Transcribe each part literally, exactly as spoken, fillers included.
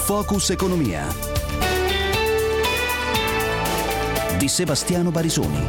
Focus Economia di Sebastiano Barisoni.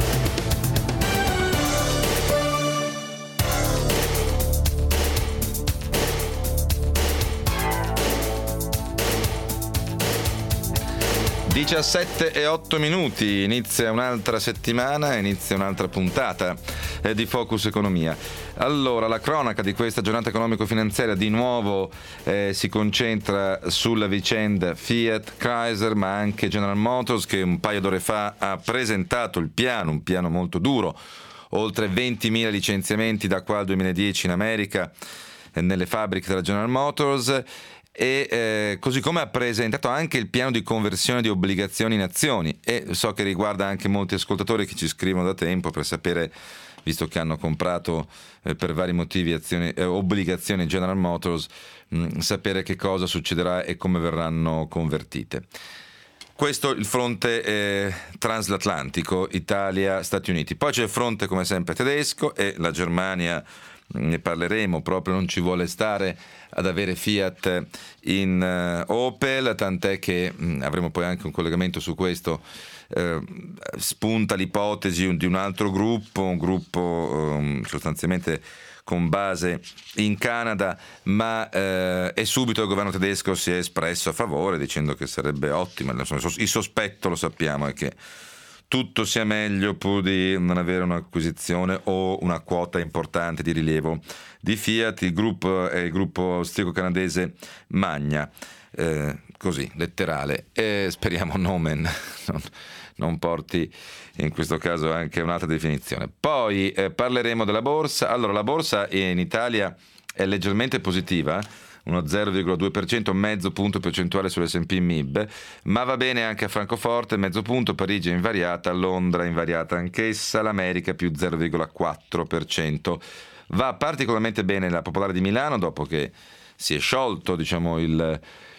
diciassette e otto minuti, inizia un'altra settimana, inizia un'altra puntata eh, di Focus Economia. Allora, la cronaca di questa giornata economico-finanziaria di nuovo eh, si concentra sulla vicenda Fiat, Chrysler, ma anche General Motors, che un paio d'ore fa ha presentato il piano, un piano molto duro, oltre ventimila licenziamenti da qua al duemiladieci in America, eh, nelle fabbriche della General Motors. E eh, così come ha presentato anche il piano di conversione di obbligazioni in azioni, e so che riguarda anche molti ascoltatori che ci scrivono da tempo per sapere, visto che hanno comprato eh, per vari motivi azioni, eh, obbligazioni General Motors, mh, sapere che cosa succederà e come verranno convertite. Questo è il fronte eh, transatlantico, Italia-Stati Uniti. Poi c'è il fronte come sempre tedesco, e la Germania, ne parleremo, proprio non ci vuole stare ad avere Fiat in uh, Opel, tant'è che mh, avremo poi anche un collegamento su questo. Uh, spunta l'ipotesi di un altro gruppo, un gruppo um, sostanzialmente con base in Canada, ma uh, e subito il governo tedesco si è espresso a favore dicendo che sarebbe ottimo. Il sospetto, lo sappiamo, è che tutto sia meglio pur di non avere un'acquisizione o una quota importante di rilievo di Fiat. Il gruppo è il gruppo austriaco-canadese Magna, eh, così, letterale, e speriamo nomen non, non porti in questo caso anche un'altra definizione. Poi eh, parleremo della borsa. Allora, la borsa in Italia è leggermente positiva, uno zero virgola due per cento, mezzo punto percentuale sull'esse and pi M I B, ma va bene anche a Francoforte, mezzo punto, Parigi è invariata, Londra invariata anch'essa, l'America più zero virgola quattro per cento. Va particolarmente bene la Popolare di Milano, dopo che si è sciolto, diciamo, il,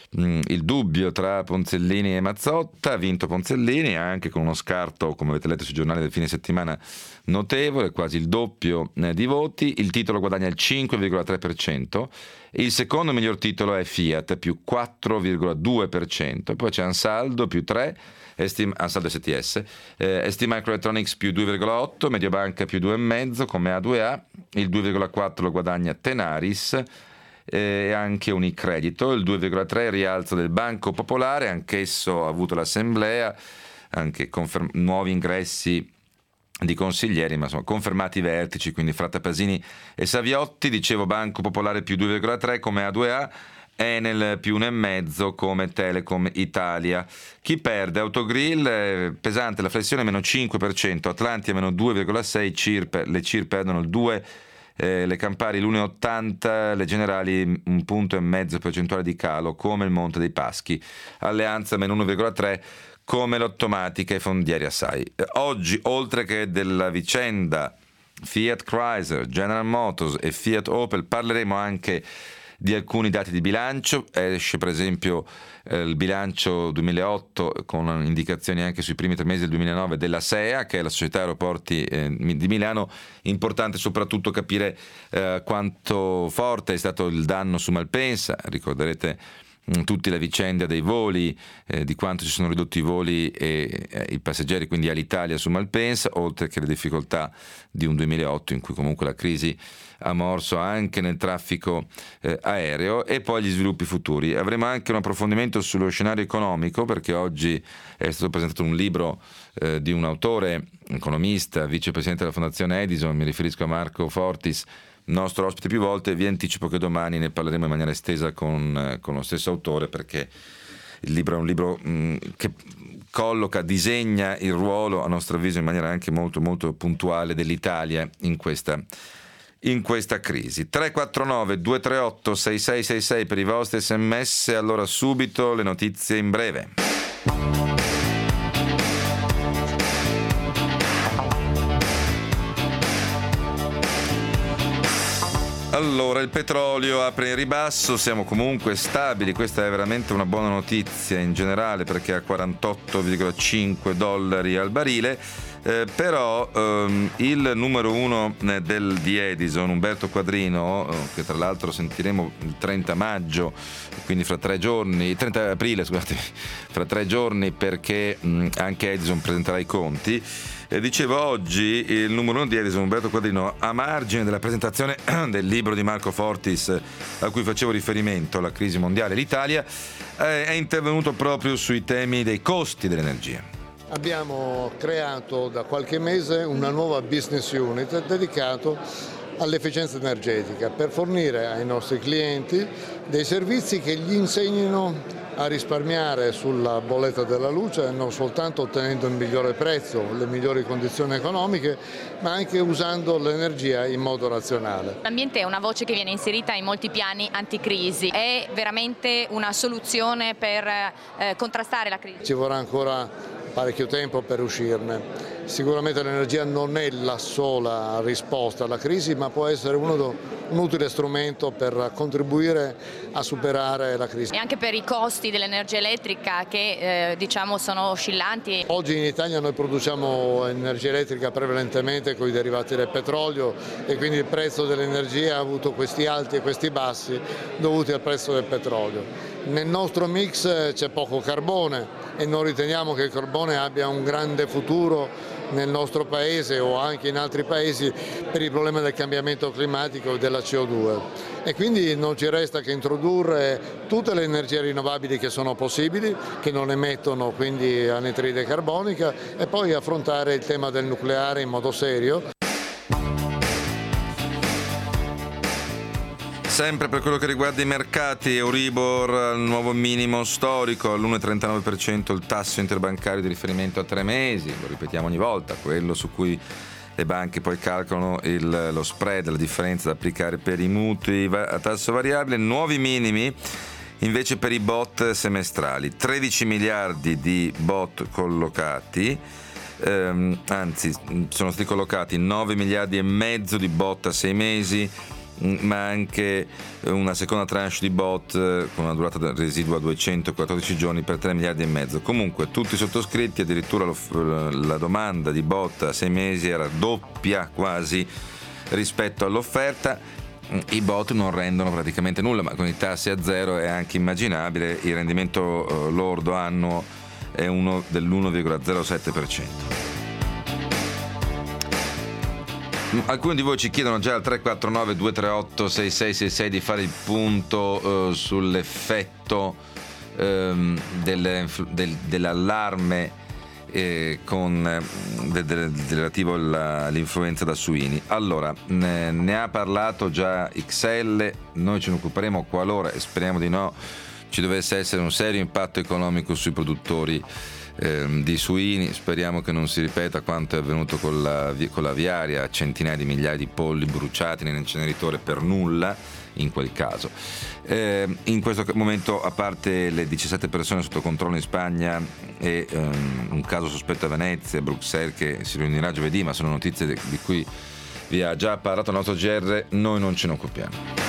il dubbio tra Ponzellini e Mazzotta. Ha vinto Ponzellini, anche con uno scarto, come avete letto sui giornali del fine settimana, notevole, quasi il doppio di voti. Il titolo guadagna il cinque virgola tre per cento. Il secondo miglior titolo è Fiat, più quattro virgola due per cento. Poi c'è Ansaldo, più tre, Estim, Ansaldo S T S, eh, S T Microelectronics più due virgola otto, Mediobanca più due virgola cinque come A due A, il due virgola quattro lo guadagna Tenaris, e eh, anche Unicredito, il due virgola tre rialzo del Banco Popolare, anch'esso ha avuto l'assemblea, anche conferm- nuovi ingressi di consiglieri, ma insomma confermati i vertici, quindi Fratta Pasini e Saviotti. Dicevo, Banco Popolare più due virgola tre come A due A, Enel più uno virgola cinque come Telecom Italia. Chi perde? Autogrill, eh, pesante la flessione, meno cinque per cento, Atlantia meno due virgola sei, Cirpe, le Cirpe perdono il due, eh, le Campari l'uno virgola ottanta, le Generali un punto e mezzo percentuale di calo come il Monte dei Paschi, Alleanza meno uno virgola tre come l'Ottomatica e Fondieri Assai. Oggi, oltre che della vicenda Fiat Chrysler, General Motors e Fiat Opel, parleremo anche di alcuni dati di bilancio. Esce per esempio eh, il bilancio duemilaotto con indicazioni anche sui primi tre mesi del duemilanove della S E A, che è la Società Aeroporti eh, di Milano. Importante soprattutto capire eh, quanto forte è stato il danno su Malpensa. Ricorderete tutti la vicenda dei voli, eh, di quanto si sono ridotti i voli e eh, i passeggeri, quindi all'Italia su Malpensa, oltre che le difficoltà di un duemilaotto in cui comunque la crisi ha morso anche nel traffico eh, aereo, e poi gli sviluppi futuri. Avremo anche un approfondimento sullo scenario economico, perché oggi è stato presentato un libro eh, di un autore, economista, vicepresidente della Fondazione Edison, mi riferisco a Marco Fortis, nostro ospite più volte. Vi anticipo che domani ne parleremo in maniera estesa con, con lo stesso autore, perché il libro è un libro mh, che colloca, disegna il ruolo, a nostro avviso in maniera anche molto molto puntuale, dell'Italia in questa, in questa crisi. Tre quattro nove due tre otto sei sei sei sei per i vostri sms. Allora, subito le notizie in breve. Allora, il petrolio apre in ribasso, siamo comunque stabili, questa è veramente una buona notizia in generale, perché a quarantotto virgola cinque dollari al barile. Eh, però ehm, il numero uno eh, del, di Edison, Umberto Quadrino, eh, che tra l'altro sentiremo il trenta maggio, quindi fra tre giorni, trenta aprile scusate, fra tre giorni, perché mh, anche Edison presenterà i conti. Eh, dicevo, oggi il numero uno di Edison, Umberto Quadrino, a margine della presentazione del libro di Marco Fortis a cui facevo riferimento, La crisi mondiale e l'Italia, eh, è intervenuto proprio sui temi dei costi dell'energia. Abbiamo creato da qualche mese una nuova business unit dedicato all'efficienza energetica per fornire ai nostri clienti dei servizi che gli insegnino a risparmiare sulla bolletta della luce, non soltanto ottenendo il migliore prezzo, le migliori condizioni economiche, ma anche usando l'energia in modo razionale. L'ambiente è una voce che viene inserita in molti piani anticrisi, è veramente una soluzione per eh, contrastare la crisi. Ci vorrà ancora parecchio tempo per uscirne. Sicuramente l'energia non è la sola risposta alla crisi, ma può essere uno, un utile strumento per contribuire a superare la crisi. E anche per i costi dell'energia elettrica che eh, diciamo sono oscillanti. Oggi in Italia noi produciamo energia elettrica prevalentemente con i derivati del petrolio e quindi il prezzo dell'energia ha avuto questi alti e questi bassi dovuti al prezzo del petrolio. Nel nostro mix c'è poco carbone e non riteniamo che il carbone abbia un grande futuro nel nostro paese o anche in altri paesi per il problema del cambiamento climatico e della C O due. E quindi non ci resta che introdurre tutte le energie rinnovabili che sono possibili, che non emettono quindi anidride carbonica, e poi affrontare il tema del nucleare in modo serio. Sempre per quello che riguarda i mercati, Euribor al nuovo minimo storico, all'uno virgola trentanove per cento il tasso interbancario di riferimento a tre mesi, lo ripetiamo ogni volta, quello su cui le banche poi calcolano il, lo spread, la differenza da applicare per i mutui a tasso variabile. Nuovi minimi invece per i bot semestrali, tredici miliardi di bot collocati, ehm, anzi sono stati collocati nove miliardi e mezzo di bot a sei mesi, ma anche una seconda tranche di bot con una durata residua a duecentoquattordici giorni per tre miliardi e mezzo. Comunque tutti sottoscritti, addirittura la domanda di bot a sei mesi era doppia quasi rispetto all'offerta. I bot non rendono praticamente nulla, ma con i tassi a zero è anche immaginabile, il rendimento lordo annuo è uno dell'uno virgola zero sette per cento. Alcuni di voi ci chiedono già al tre quattro nove due tre otto sei sei sei sei di fare il punto eh, sull'effetto ehm, del, del, dell'allarme eh, con, eh, del, del, relativo alla, all'influenza da suini. Allora, ne, ne ha parlato già X L, noi ce ne occuperemo qualora, e speriamo di no, ci dovesse essere un serio impatto economico sui produttori di suini. Speriamo che non si ripeta quanto è avvenuto con la, con la viaria, centinaia di migliaia di polli bruciati nell'inceneritore per nulla in quel caso. Eh, in questo momento, a parte le diciassette persone sotto controllo in Spagna e um, un caso sospetto a Venezia e Bruxelles che si riunirà giovedì, ma sono notizie di, di cui vi ha già parlato il nostro G R, noi non ce ne occupiamo.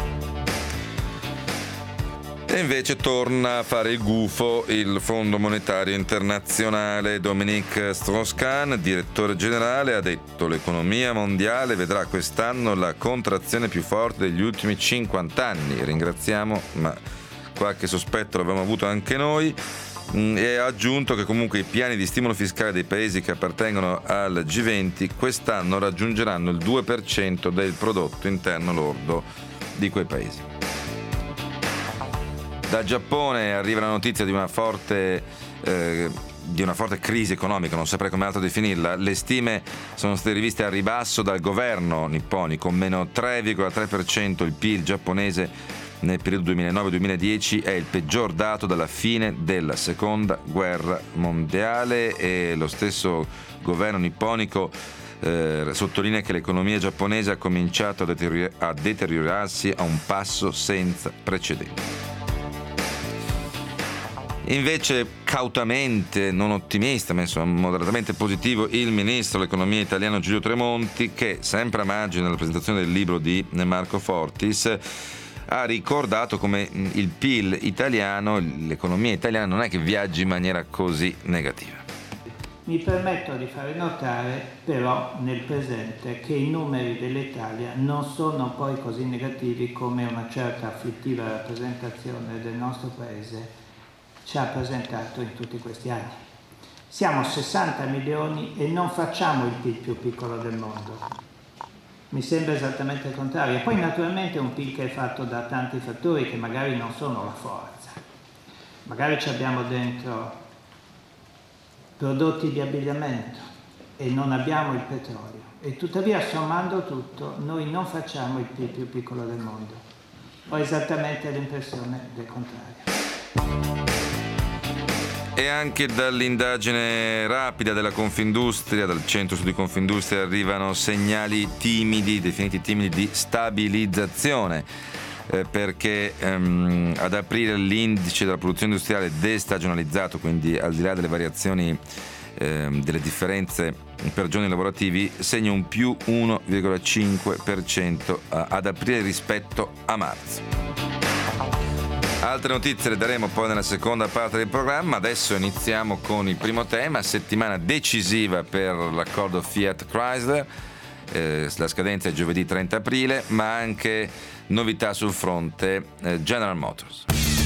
E invece torna a fare il gufo il Fondo Monetario Internazionale. Dominique Strauss-Kahn, direttore generale, ha detto: l'economia mondiale vedrà quest'anno la contrazione più forte degli ultimi cinquanta anni. Ringraziamo, ma qualche sospetto l'abbiamo avuto anche noi. E ha aggiunto che comunque i piani di stimolo fiscale dei paesi che appartengono al G venti quest'anno raggiungeranno il due per cento del prodotto interno lordo di quei paesi. Dal Giappone arriva la notizia di una forte eh, di una forte crisi economica, non saprei come altro definirla. Le stime sono state riviste a ribasso dal governo nipponico, meno tre virgola tre per cento il P I L giapponese nel periodo duemilanove duemiladieci è il peggior dato dalla fine della seconda guerra mondiale, e lo stesso governo nipponico eh, sottolinea che l'economia giapponese ha cominciato a, deterior- a deteriorarsi a un passo senza precedenti. Invece cautamente, non ottimista, ma insomma moderatamente positivo, il ministro dell'economia italiano Giulio Tremonti, che sempre a margine della presentazione del libro di Marco Fortis ha ricordato come il P I L italiano, l'economia italiana non è che viaggi in maniera così negativa. Mi permetto di fare notare però nel presente che i numeri dell'Italia non sono poi così negativi come una certa afflittiva rappresentazione del nostro Paese ci ha presentato in tutti questi anni. Siamo sessanta milioni e non facciamo il P I L più piccolo del mondo. Mi sembra esattamente il contrario. Poi naturalmente è un P I L che è fatto da tanti fattori che magari non sono la forza. Magari ci abbiamo dentro prodotti di abbigliamento e non abbiamo il petrolio e tuttavia sommando tutto noi non facciamo il P I L più piccolo del mondo. Ho esattamente l'impressione del contrario. E anche dall'indagine rapida della Confindustria, dal centro studi Confindustria, arrivano segnali timidi, definiti timidi, di stabilizzazione, eh, perché ehm, ad aprile l'indice della produzione industriale destagionalizzato, quindi al di là delle variazioni, ehm, delle differenze per giorni lavorativi, segna un più uno virgola cinque per cento ad aprile rispetto a marzo. Altre notizie le daremo poi nella seconda parte del programma. Adesso iniziamo con il primo tema, settimana decisiva per l'accordo Fiat Chrysler. Eh, la scadenza è giovedì trenta aprile, ma anche novità sul fronte eh, General Motors.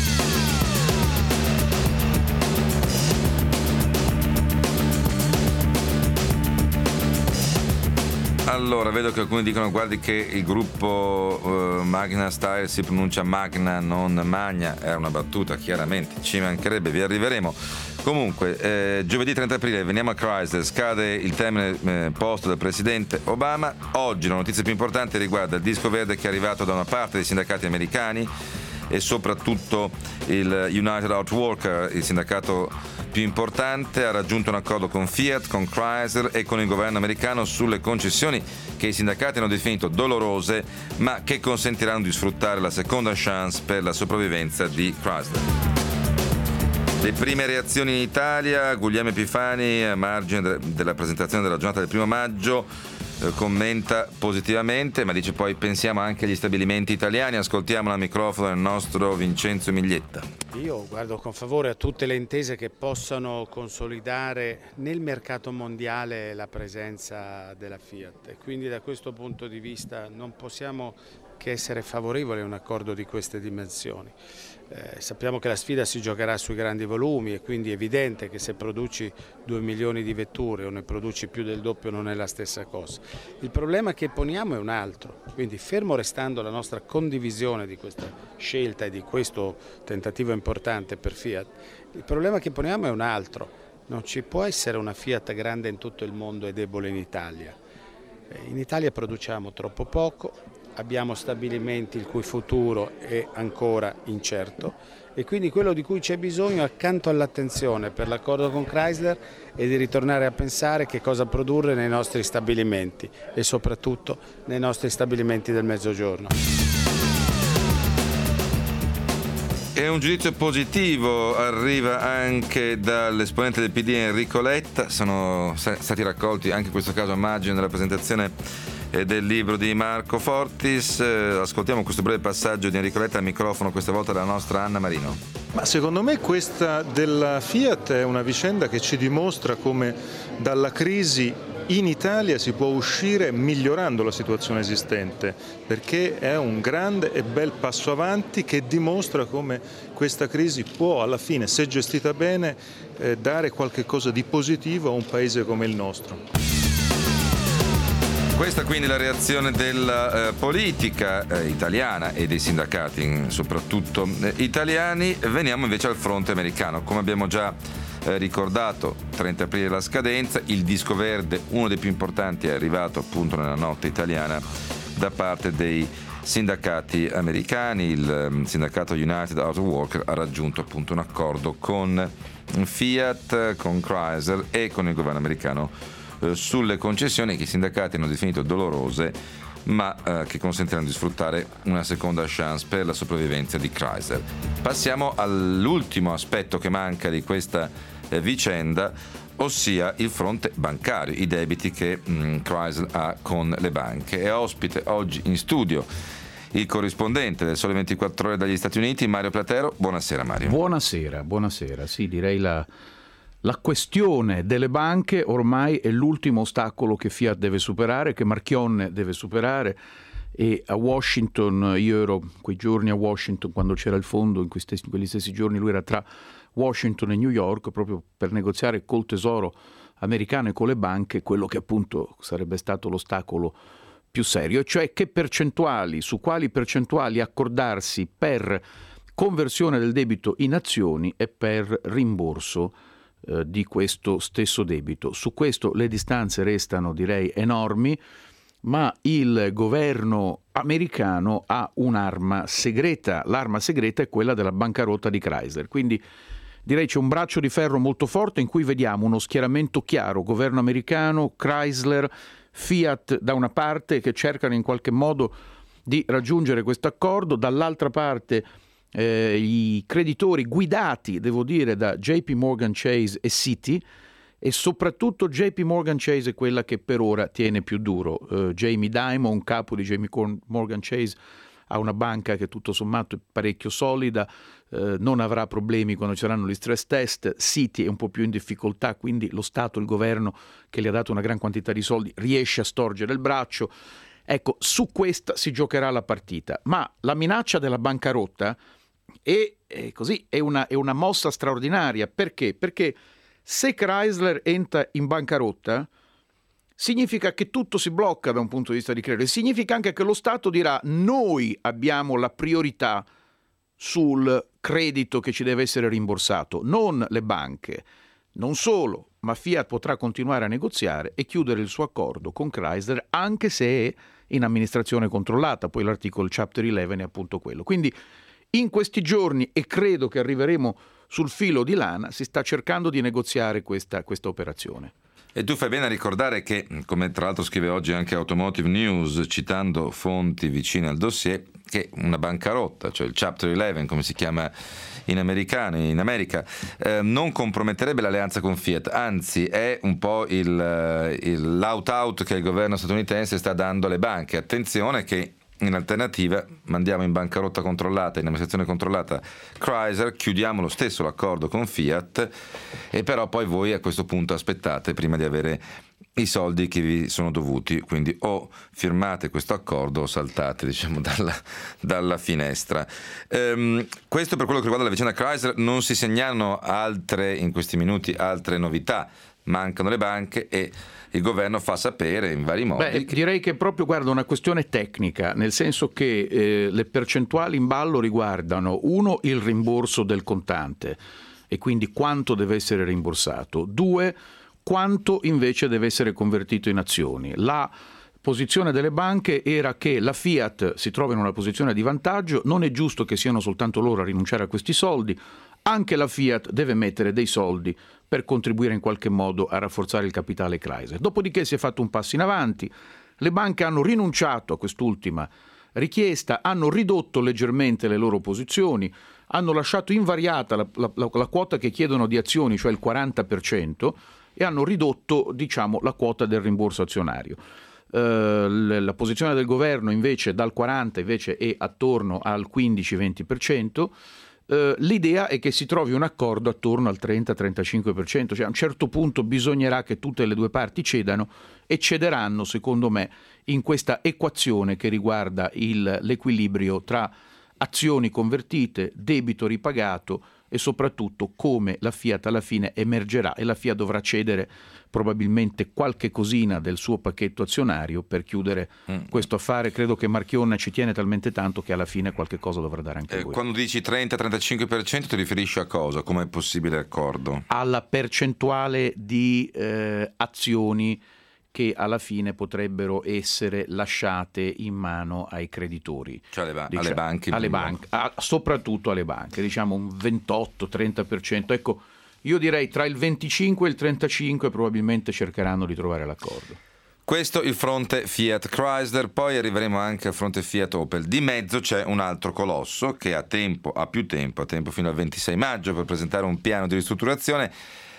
Allora, vedo che alcuni dicono guardi che il gruppo uh, Magna Steyr si pronuncia Magna, non Magna. È una battuta, chiaramente, ci mancherebbe, vi arriveremo. Comunque, eh, giovedì trenta aprile, veniamo a Chrysler, scade il termine eh, posto dal presidente Obama. Oggi la notizia più importante riguarda il disco verde che è arrivato da una parte dei sindacati americani e soprattutto il United Auto Workers, il sindacato più importante, ha raggiunto un accordo con Fiat, con Chrysler e con il governo americano sulle concessioni che i sindacati hanno definito dolorose, ma che consentiranno di sfruttare la seconda chance per la sopravvivenza di Chrysler. Le prime reazioni in Italia, Guglielmo Epifani, a margine della presentazione della giornata del primo maggio, commenta positivamente, ma dice poi pensiamo anche agli stabilimenti italiani. Ascoltiamo al microfono il nostro Vincenzo Miglietta. Io guardo con favore a tutte le intese che possano consolidare nel mercato mondiale la presenza della Fiat e quindi da questo punto di vista non possiamo che essere favorevoli a un accordo di queste dimensioni. Eh, sappiamo che la sfida si giocherà sui grandi volumi e quindi è evidente che se produci due milioni di vetture o ne produci più del doppio non è la stessa cosa. Il problema che poniamo è un altro, quindi fermo restando la nostra condivisione di questa scelta e di questo tentativo importante per Fiat, il problema che poniamo è un altro. Non ci può essere una Fiat grande in tutto il mondo e debole in Italia. Eh, in Italia produciamo troppo poco, abbiamo stabilimenti il cui futuro è ancora incerto e quindi quello di cui c'è bisogno accanto all'attenzione per l'accordo con Chrysler è di ritornare a pensare che cosa produrre nei nostri stabilimenti e soprattutto nei nostri stabilimenti del Mezzogiorno. E un giudizio positivo arriva anche dall'esponente del P D Enrico Letta. Sono stati raccolti anche in questo caso a margine della presentazione del libro di Marco Fortis. Ascoltiamo questo breve passaggio di Enrico Letta al microfono, questa volta dalla nostra Anna Marino. Ma secondo me questa della Fiat è una vicenda che ci dimostra come dalla crisi in Italia si può uscire migliorando la situazione esistente, perché è un grande e bel passo avanti che dimostra come questa crisi può alla fine, se gestita bene, eh, dare qualche cosa di positivo a un paese come il nostro. Questa quindi la reazione della eh, politica eh, italiana e dei sindacati soprattutto eh, italiani. Veniamo invece al fronte americano. Come abbiamo già eh, ricordato, trenta aprile la scadenza, il disco verde, uno dei più importanti, è arrivato appunto nella notte italiana da parte dei sindacati americani. Il um, sindacato United Auto Workers ha raggiunto appunto un accordo con Fiat, con Chrysler e con il governo americano sulle concessioni che i sindacati hanno definito dolorose, ma eh, che consentiranno di sfruttare una seconda chance per la sopravvivenza di Chrysler. Passiamo all'ultimo aspetto che manca di questa eh, vicenda, ossia il fronte bancario, i debiti che mh, Chrysler ha con le banche. È ospite oggi in studio il corrispondente del Sole ventiquattro Ore dagli Stati Uniti, Mario Platero. Buonasera Mario. Buonasera, buonasera. Sì, direi la La questione delle banche ormai è l'ultimo ostacolo che Fiat deve superare, che Marchionne deve superare, e a Washington, io ero quei giorni a Washington quando c'era il fondo, in, stessi, in quegli stessi giorni lui era tra Washington e New York proprio per negoziare col tesoro americano e con le banche quello che appunto sarebbe stato l'ostacolo più serio, cioè che percentuali, su quali percentuali accordarsi per conversione del debito in azioni e per rimborso eh, di questo stesso debito. Su questo le distanze restano, direi, enormi, ma il governo americano ha un'arma segreta. L'arma segreta è quella della bancarotta di Chrysler. Quindi direi c'è un braccio di ferro molto forte in cui vediamo uno schieramento chiaro, governo americano, Chrysler, Fiat da una parte, che cercano in qualche modo di raggiungere questo accordo, dall'altra parte eh, i creditori guidati, devo dire, da J P Morgan Chase e Citi, e soprattutto J P Morgan Chase è quella che per ora tiene più duro. Uh, Jamie Dimon, capo di J P Morgan Chase, ha una banca che tutto sommato è parecchio solida, uh, non avrà problemi quando ci saranno gli stress test. Citi è un po' più in difficoltà, quindi lo Stato, il governo che gli ha dato una gran quantità di soldi, riesce a storgere il braccio. Ecco, su questa si giocherà la partita, ma la minaccia della bancarotta è, è così, è una, è una mossa straordinaria. Perché? Perché se Chrysler entra in bancarotta, significa che tutto si blocca da un punto di vista di credito, e significa anche che lo Stato dirà: noi abbiamo la priorità sul credito che ci deve essere rimborsato, non le banche. Non solo, ma Fiat potrà continuare a negoziare e chiudere il suo accordo con Chrysler anche se è in amministrazione controllata. Poi l'articolo Chapter undici è appunto quello. Quindi in questi giorni, e credo che arriveremo sul filo di lana, si sta cercando di negoziare questa, questa operazione. E tu fai bene a ricordare che, come tra l'altro scrive oggi anche Automotive News, citando fonti vicine al dossier, che una bancarotta, cioè il Chapter undici, come si chiama in americano, in America, eh, non comprometterebbe l'alleanza con Fiat, anzi è un po' il, il l'out-out che il governo statunitense sta dando alle banche. Attenzione che in alternativa mandiamo in bancarotta controllata, in amministrazione controllata Chrysler, chiudiamo lo stesso l'accordo con Fiat, e però poi voi a questo punto aspettate prima di avere i soldi che vi sono dovuti, quindi o firmate questo accordo o saltate, diciamo, dalla, dalla finestra. Ehm, questo per quello che riguarda la vicenda Chrysler. Non si segnalano altre in questi minuti altre novità, mancano le banche e il governo fa sapere in vari modi. Beh, direi che è proprio, guarda, una questione tecnica, nel senso che eh, le percentuali in ballo riguardano: uno, il rimborso del contante e quindi quanto deve essere rimborsato; due, quanto invece deve essere convertito in azioni. La posizione delle banche era che la Fiat si trova in una posizione di vantaggio, non è giusto che siano soltanto loro a rinunciare a questi soldi, anche la Fiat deve mettere dei soldi per contribuire in qualche modo a rafforzare il capitale Chrysler. Dopodiché si è fatto un passo in avanti, le banche hanno rinunciato a quest'ultima richiesta, hanno ridotto leggermente le loro posizioni, hanno lasciato invariata la, la, la, la quota che chiedono di azioni, cioè il quaranta per cento, e hanno ridotto, diciamo, la quota del rimborso azionario. Uh, la posizione del governo invece dal quaranta invece è attorno al quindici venti per cento. Uh, l'idea è che si trovi un accordo attorno al trenta trentacinque per cento, cioè a un certo punto bisognerà che tutte le due parti cedano, e cederanno, secondo me, in questa equazione che riguarda il, l'equilibrio tra azioni convertite, debito ripagato e soprattutto come la Fiat alla fine emergerà, e la Fiat dovrà cedere probabilmente qualche cosina del suo pacchetto azionario per chiudere mm. questo affare. Credo che Marchionne ci tiene talmente tanto che alla fine qualche cosa dovrà dare anche eh, lui. Quando dici trenta trentacinque per cento ti riferisci a cosa? Come è possibile accordo? Alla percentuale di eh, azioni che alla fine potrebbero essere lasciate in mano ai creditori, cioè alle, ba- diciamo, alle banche, alle banche a, soprattutto alle banche, diciamo un ventotto trenta per cento. Ecco, io direi tra il venticinque e il trentacinque probabilmente cercheranno di trovare l'accordo. Questo il fronte Fiat Chrysler, poi arriveremo anche al fronte Fiat Opel. Di mezzo c'è un altro colosso che ha tempo, ha più tempo, ha tempo fino al ventisei maggio per presentare un piano di ristrutturazione,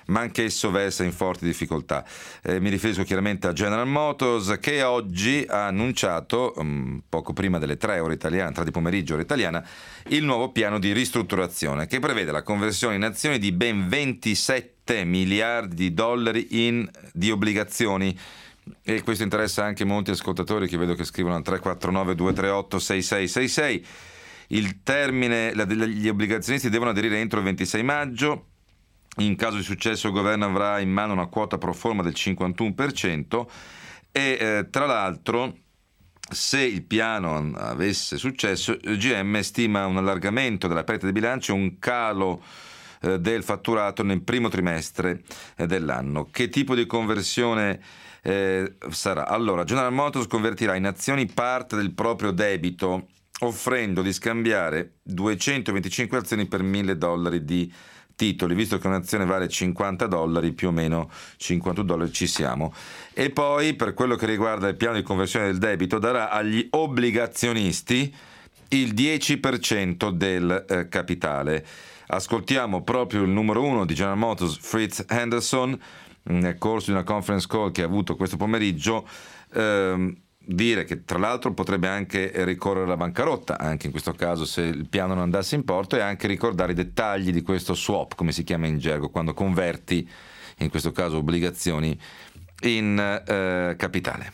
ma anch'esso versa in forti difficoltà. Eh, mi riferisco chiaramente a General Motors, che oggi ha annunciato, um, poco prima delle tre ore italiane, tre di pomeriggio ora italiana, il nuovo piano di ristrutturazione che prevede la conversione in azioni di ben ventisette miliardi di dollari in, di obbligazioni. E questo interessa anche molti ascoltatori che vedo che scrivono al tre quattro nove due tre otto sei sei sei sei. Il termine, gli obbligazionisti devono aderire entro il ventisei maggio. In caso di successo il governo avrà in mano una quota pro forma del cinquantuno per cento e eh, tra l'altro, se il piano avesse successo, il G M stima un allargamento della perdita di bilancio e un calo eh, del fatturato nel primo trimestre eh, dell'anno. Che tipo di conversione eh, sarà? Allora, General Motors convertirà in azioni parte del proprio debito, offrendo di scambiare duecentoventicinque azioni per mille dollari di titoli, visto che un'azione vale cinquanta dollari, più o meno cinquantuno dollari ci siamo. E poi, per quello che riguarda il piano di conversione del debito, darà agli obbligazionisti il dieci per cento del eh, capitale. Ascoltiamo proprio il numero uno di General Motors, Fritz Henderson, nel corso di una conference call che ha avuto questo pomeriggio, ehm, dire che tra l'altro potrebbe anche ricorrere alla bancarotta, anche in questo caso se il piano non andasse in porto, e anche ricordare i dettagli di questo swap, come si chiama in gergo, quando converti, in questo caso obbligazioni, in eh, capitale.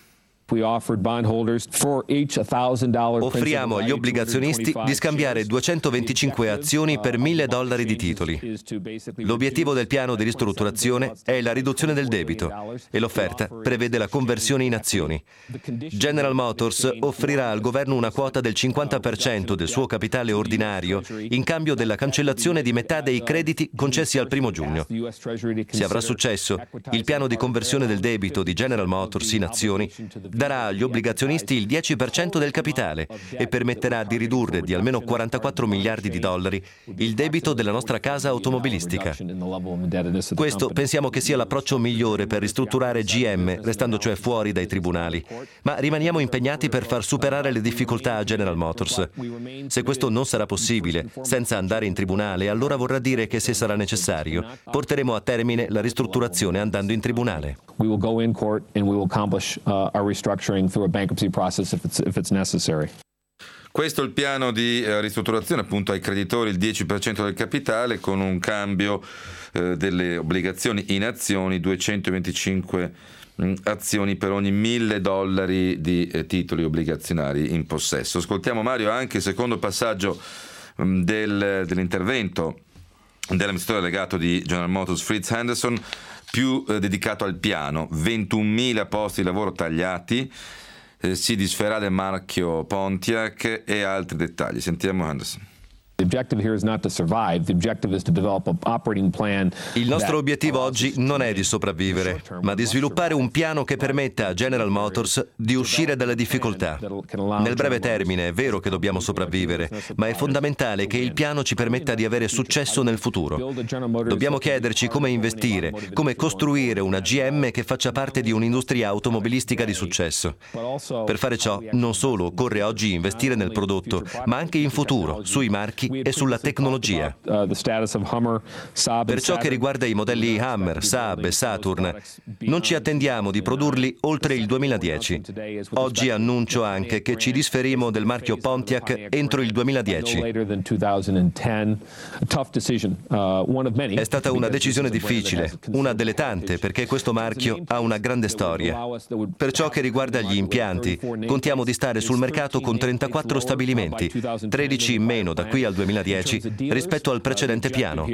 Offriamo agli obbligazionisti di scambiare duecentoventicinque azioni per mille dollari di titoli. L'obiettivo del piano di ristrutturazione è la riduzione del debito e l'offerta prevede la conversione in azioni. General Motors offrirà al governo una quota del cinquanta per cento del suo capitale ordinario in cambio della cancellazione di metà dei crediti concessi al primo giugno. Se avrà successo, il piano di conversione del debito di General Motors in azioni darà agli obbligazionisti il dieci per cento del capitale e permetterà di ridurre di almeno quarantaquattro miliardi di dollari il debito della nostra casa automobilistica. Questo pensiamo che sia l'approccio migliore per ristrutturare G M, restando cioè fuori dai tribunali. Ma rimaniamo impegnati per far superare le difficoltà a General Motors. Se questo non sarà possibile, senza andare in tribunale, allora vorrà dire che se sarà necessario, porteremo a termine la ristrutturazione andando in tribunale. We will go in court and we will accomplish uh, our restructuring through a bankruptcy process if it's, if it's necessary. Questo è il piano di eh, ristrutturazione, appunto ai creditori il dieci per cento del capitale con un cambio eh, delle obbligazioni in azioni, duecentoventicinque mh, azioni per ogni mille dollari di eh, titoli obbligazionari in possesso. Ascoltiamo Mario anche il secondo passaggio mh, del, dell'intervento dell'amministratore delegato di General Motors Fritz Henderson, più eh, dedicato al piano. ventunomila posti di lavoro tagliati, eh, si disferà del marchio Pontiac e altri dettagli. Sentiamo Henderson. Il nostro obiettivo oggi non è di sopravvivere, ma di sviluppare un piano che permetta a General Motors di uscire dalle difficoltà. Nel breve termine è vero che dobbiamo sopravvivere, ma è fondamentale che il piano ci permetta di avere successo nel futuro. Dobbiamo chiederci come investire, come costruire una G M che faccia parte di un'industria automobilistica di successo. Per fare ciò, non solo occorre oggi investire nel prodotto, ma anche in futuro, sui marchi e sulla tecnologia. Per ciò che riguarda i modelli Hummer, Saab e Saturn, non ci attendiamo di produrli oltre il duemiladieci. Oggi annuncio anche che ci disferimo del marchio Pontiac entro il duemiladieci. È stata una decisione difficile, una delle tante, perché questo marchio ha una grande storia. Per ciò che riguarda gli impianti, contiamo di stare sul mercato con trentaquattro stabilimenti, tredici in meno da qui al duemiladieci rispetto al precedente piano.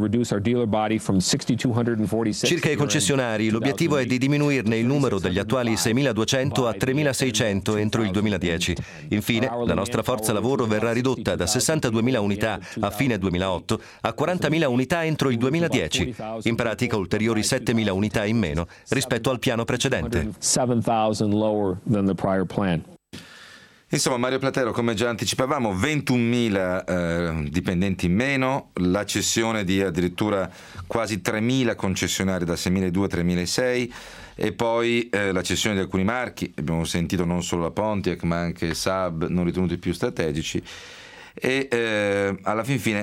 Circa i concessionari, l'obiettivo è di diminuirne il numero dagli attuali seimiladuecento a tremilaseicento entro il duemiladieci. Infine, la nostra forza lavoro verrà ridotta da sessantaduemila unità a fine duemilaotto a quarantamila unità entro il duemiladieci. In pratica ulteriori settemila unità in meno rispetto al piano precedente. Insomma, Mario Platero, come già anticipavamo, ventunomila eh, dipendenti in meno, la cessione di addirittura quasi tremila concessionari da seimiladuecento a tremilaseiecento e poi eh, la cessione di alcuni marchi, abbiamo sentito non solo la Pontiac ma anche Saab non ritenuti più strategici e eh, alla fin fine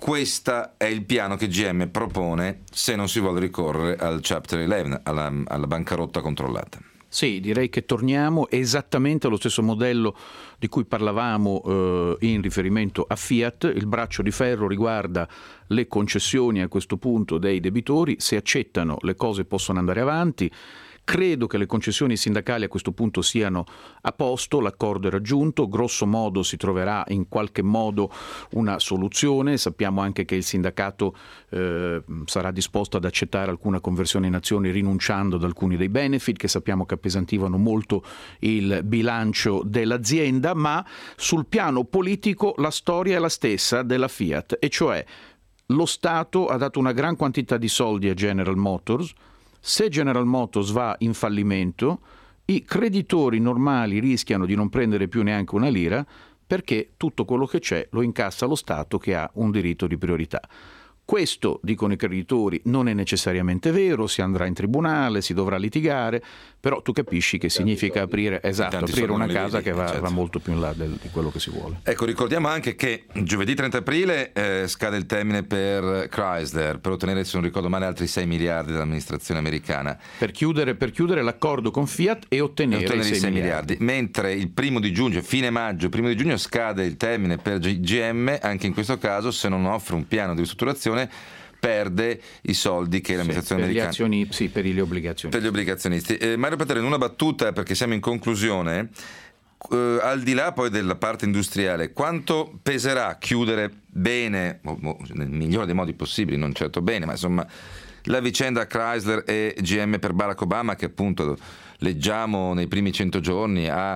questo è il piano che G M propone se non si vuole ricorrere al Chapter undici, alla, alla bancarotta controllata. Sì, direi che torniamo esattamente allo stesso modello di cui parlavamo eh, in riferimento a Fiat. Il braccio di ferro riguarda le concessioni a questo punto dei debitori. Se accettano, le cose possono andare avanti. Credo che le concessioni sindacali a questo punto siano a posto, l'accordo è raggiunto, grosso modo si troverà in qualche modo una soluzione. Sappiamo anche che il sindacato eh, sarà disposto ad accettare alcuna conversione in azioni rinunciando ad alcuni dei benefit che sappiamo che appesantivano molto il bilancio dell'azienda, ma sul piano politico la storia è la stessa della Fiat, e cioè lo Stato ha dato una gran quantità di soldi a General Motors. Se General Motors va in fallimento, i creditori normali rischiano di non prendere più neanche una lira, perché tutto quello che c'è lo incassa lo Stato, che ha un diritto di priorità. Questo, dicono i creditori, non è necessariamente vero, si andrà in tribunale, si dovrà litigare, però tu capisci che significa aprire, esatto, aprire una casa che va, va molto più in là del, di quello che si vuole. Ecco, ricordiamo anche che giovedì trenta aprile eh, scade il termine per Chrysler, per ottenere, se non ricordo male, altri sei miliardi dall'amministrazione americana. Per chiudere, per chiudere l'accordo con Fiat e ottenere, e ottenere i sei miliardi. miliardi. Mentre il primo di giugno, fine maggio, primo di giugno scade il termine per G M, anche in questo caso se non offre un piano di ristrutturazione perde i soldi che l'amministrazione sì, per americana... Gli azioni, sì, per gli obbligazionisti. Per gli obbligazionisti. Eh, Mario Platero, in una battuta, perché siamo in conclusione, eh, al di là poi della parte industriale, quanto peserà chiudere bene, o, o, nel migliore dei modi possibili, non certo bene, ma insomma, la vicenda Chrysler e G M per Barack Obama, che appunto leggiamo nei primi cento giorni ha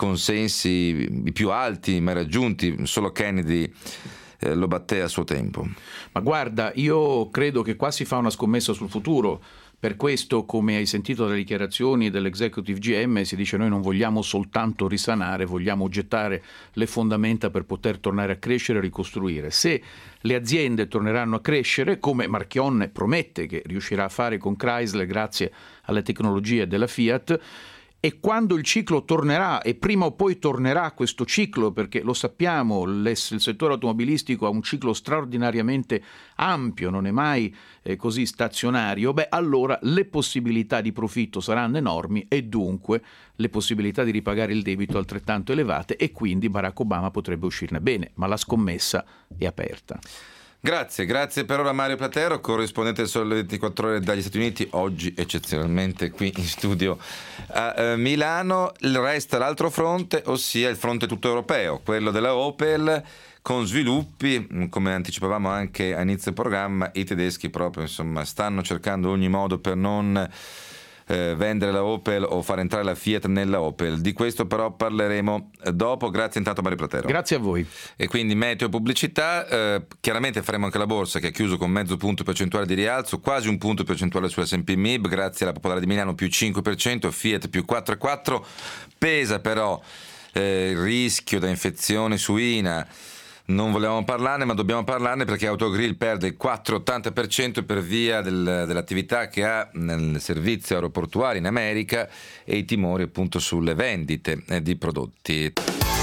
consensi i più alti mai raggiunti, solo Kennedy Eh, lo batté a suo tempo. Ma guarda, io credo che qua si fa una scommessa sul futuro. Per questo, come hai sentito dalle dichiarazioni dell'executive G M, si dice: noi non vogliamo soltanto risanare, vogliamo gettare le fondamenta per poter tornare a crescere e ricostruire. Se le aziende torneranno a crescere, come Marchionne promette che riuscirà a fare con Chrysler grazie alle tecnologie della Fiat, e quando il ciclo tornerà, e prima o poi tornerà questo ciclo, perché lo sappiamo, il settore automobilistico ha un ciclo straordinariamente ampio, non è mai eh, così stazionario, beh, allora le possibilità di profitto saranno enormi e dunque le possibilità di ripagare il debito altrettanto elevate, e quindi Barack Obama potrebbe uscirne bene, ma la scommessa è aperta. Grazie, grazie per ora Mario Platero, corrispondente del Sole ventiquattro Ore dagli Stati Uniti, oggi eccezionalmente qui in studio a eh, Milano. Resta l'altro fronte, ossia il fronte tutto europeo, quello della Opel, con sviluppi, come anticipavamo anche a inizio programma, i tedeschi proprio insomma stanno cercando ogni modo per non eh, vendere la Opel o far entrare la Fiat nella Opel. Di questo però parleremo dopo. Grazie intanto a Mario Platero. Grazie a voi. E quindi meteo e pubblicità, eh, chiaramente faremo anche la borsa che ha chiuso con mezzo punto percentuale di rialzo, quasi un punto percentuale sull'S and P M I B, grazie alla Popolare di Milano più cinque per cento, Fiat più quattro virgola quattro per cento. Pesa però eh, il rischio da infezione suina. Non volevamo parlarne, ma dobbiamo parlarne perché Autogrill perde il quattro virgola ottanta per cento per via del, dell'attività che ha nel servizio aeroportuale in America e i timori appunto sulle vendite eh, di prodotti.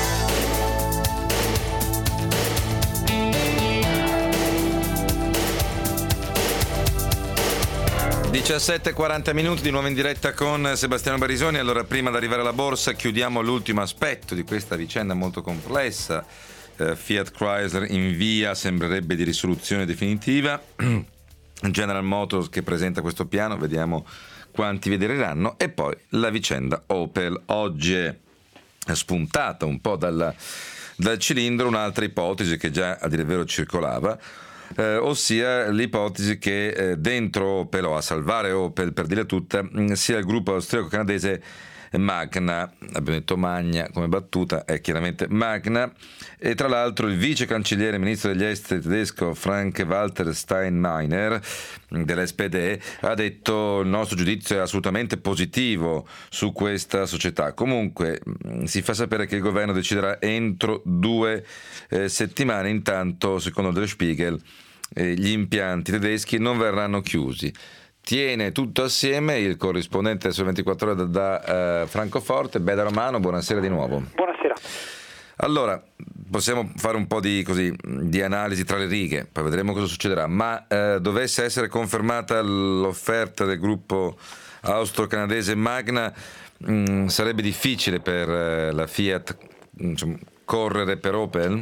diciassette e quaranta minuti di nuovo in diretta con Sebastiano Barisoni. Allora, prima di arrivare alla borsa chiudiamo l'ultimo aspetto di questa vicenda molto complessa. Fiat Chrysler in via, sembrerebbe, di risoluzione definitiva. General Motors che presenta questo piano, vediamo quanti vedreranno. E poi la vicenda Opel. Oggi è spuntata un po' dalla, dal cilindro un'altra ipotesi che già a dire il vero circolava, eh, ossia l'ipotesi che eh, dentro Opel, o a salvare Opel per dire tutta, mh, sia il gruppo austriaco-canadese Magna, abbiamo detto Magna come battuta, è chiaramente Magna. E tra l'altro il vice cancelliere ministro degli esteri tedesco Frank-Walter Steinmeier dell'S P D ha detto: il nostro giudizio è assolutamente positivo su questa società. Comunque si fa sapere che il governo deciderà entro due eh, settimane. Intanto, secondo Der Spiegel, eh, gli impianti tedeschi non verranno chiusi. Tiene tutto assieme il corrispondente del Sole ventiquattro Ore da, da uh, Francoforte, Beda Romano. Buonasera di nuovo. Buonasera. Allora, possiamo fare un po' di, così, di analisi tra le righe, poi vedremo cosa succederà, ma eh, dovesse essere confermata l'offerta del gruppo austro-canadese Magna, mh, sarebbe difficile per eh, la Fiat, insomma, correre per Opel?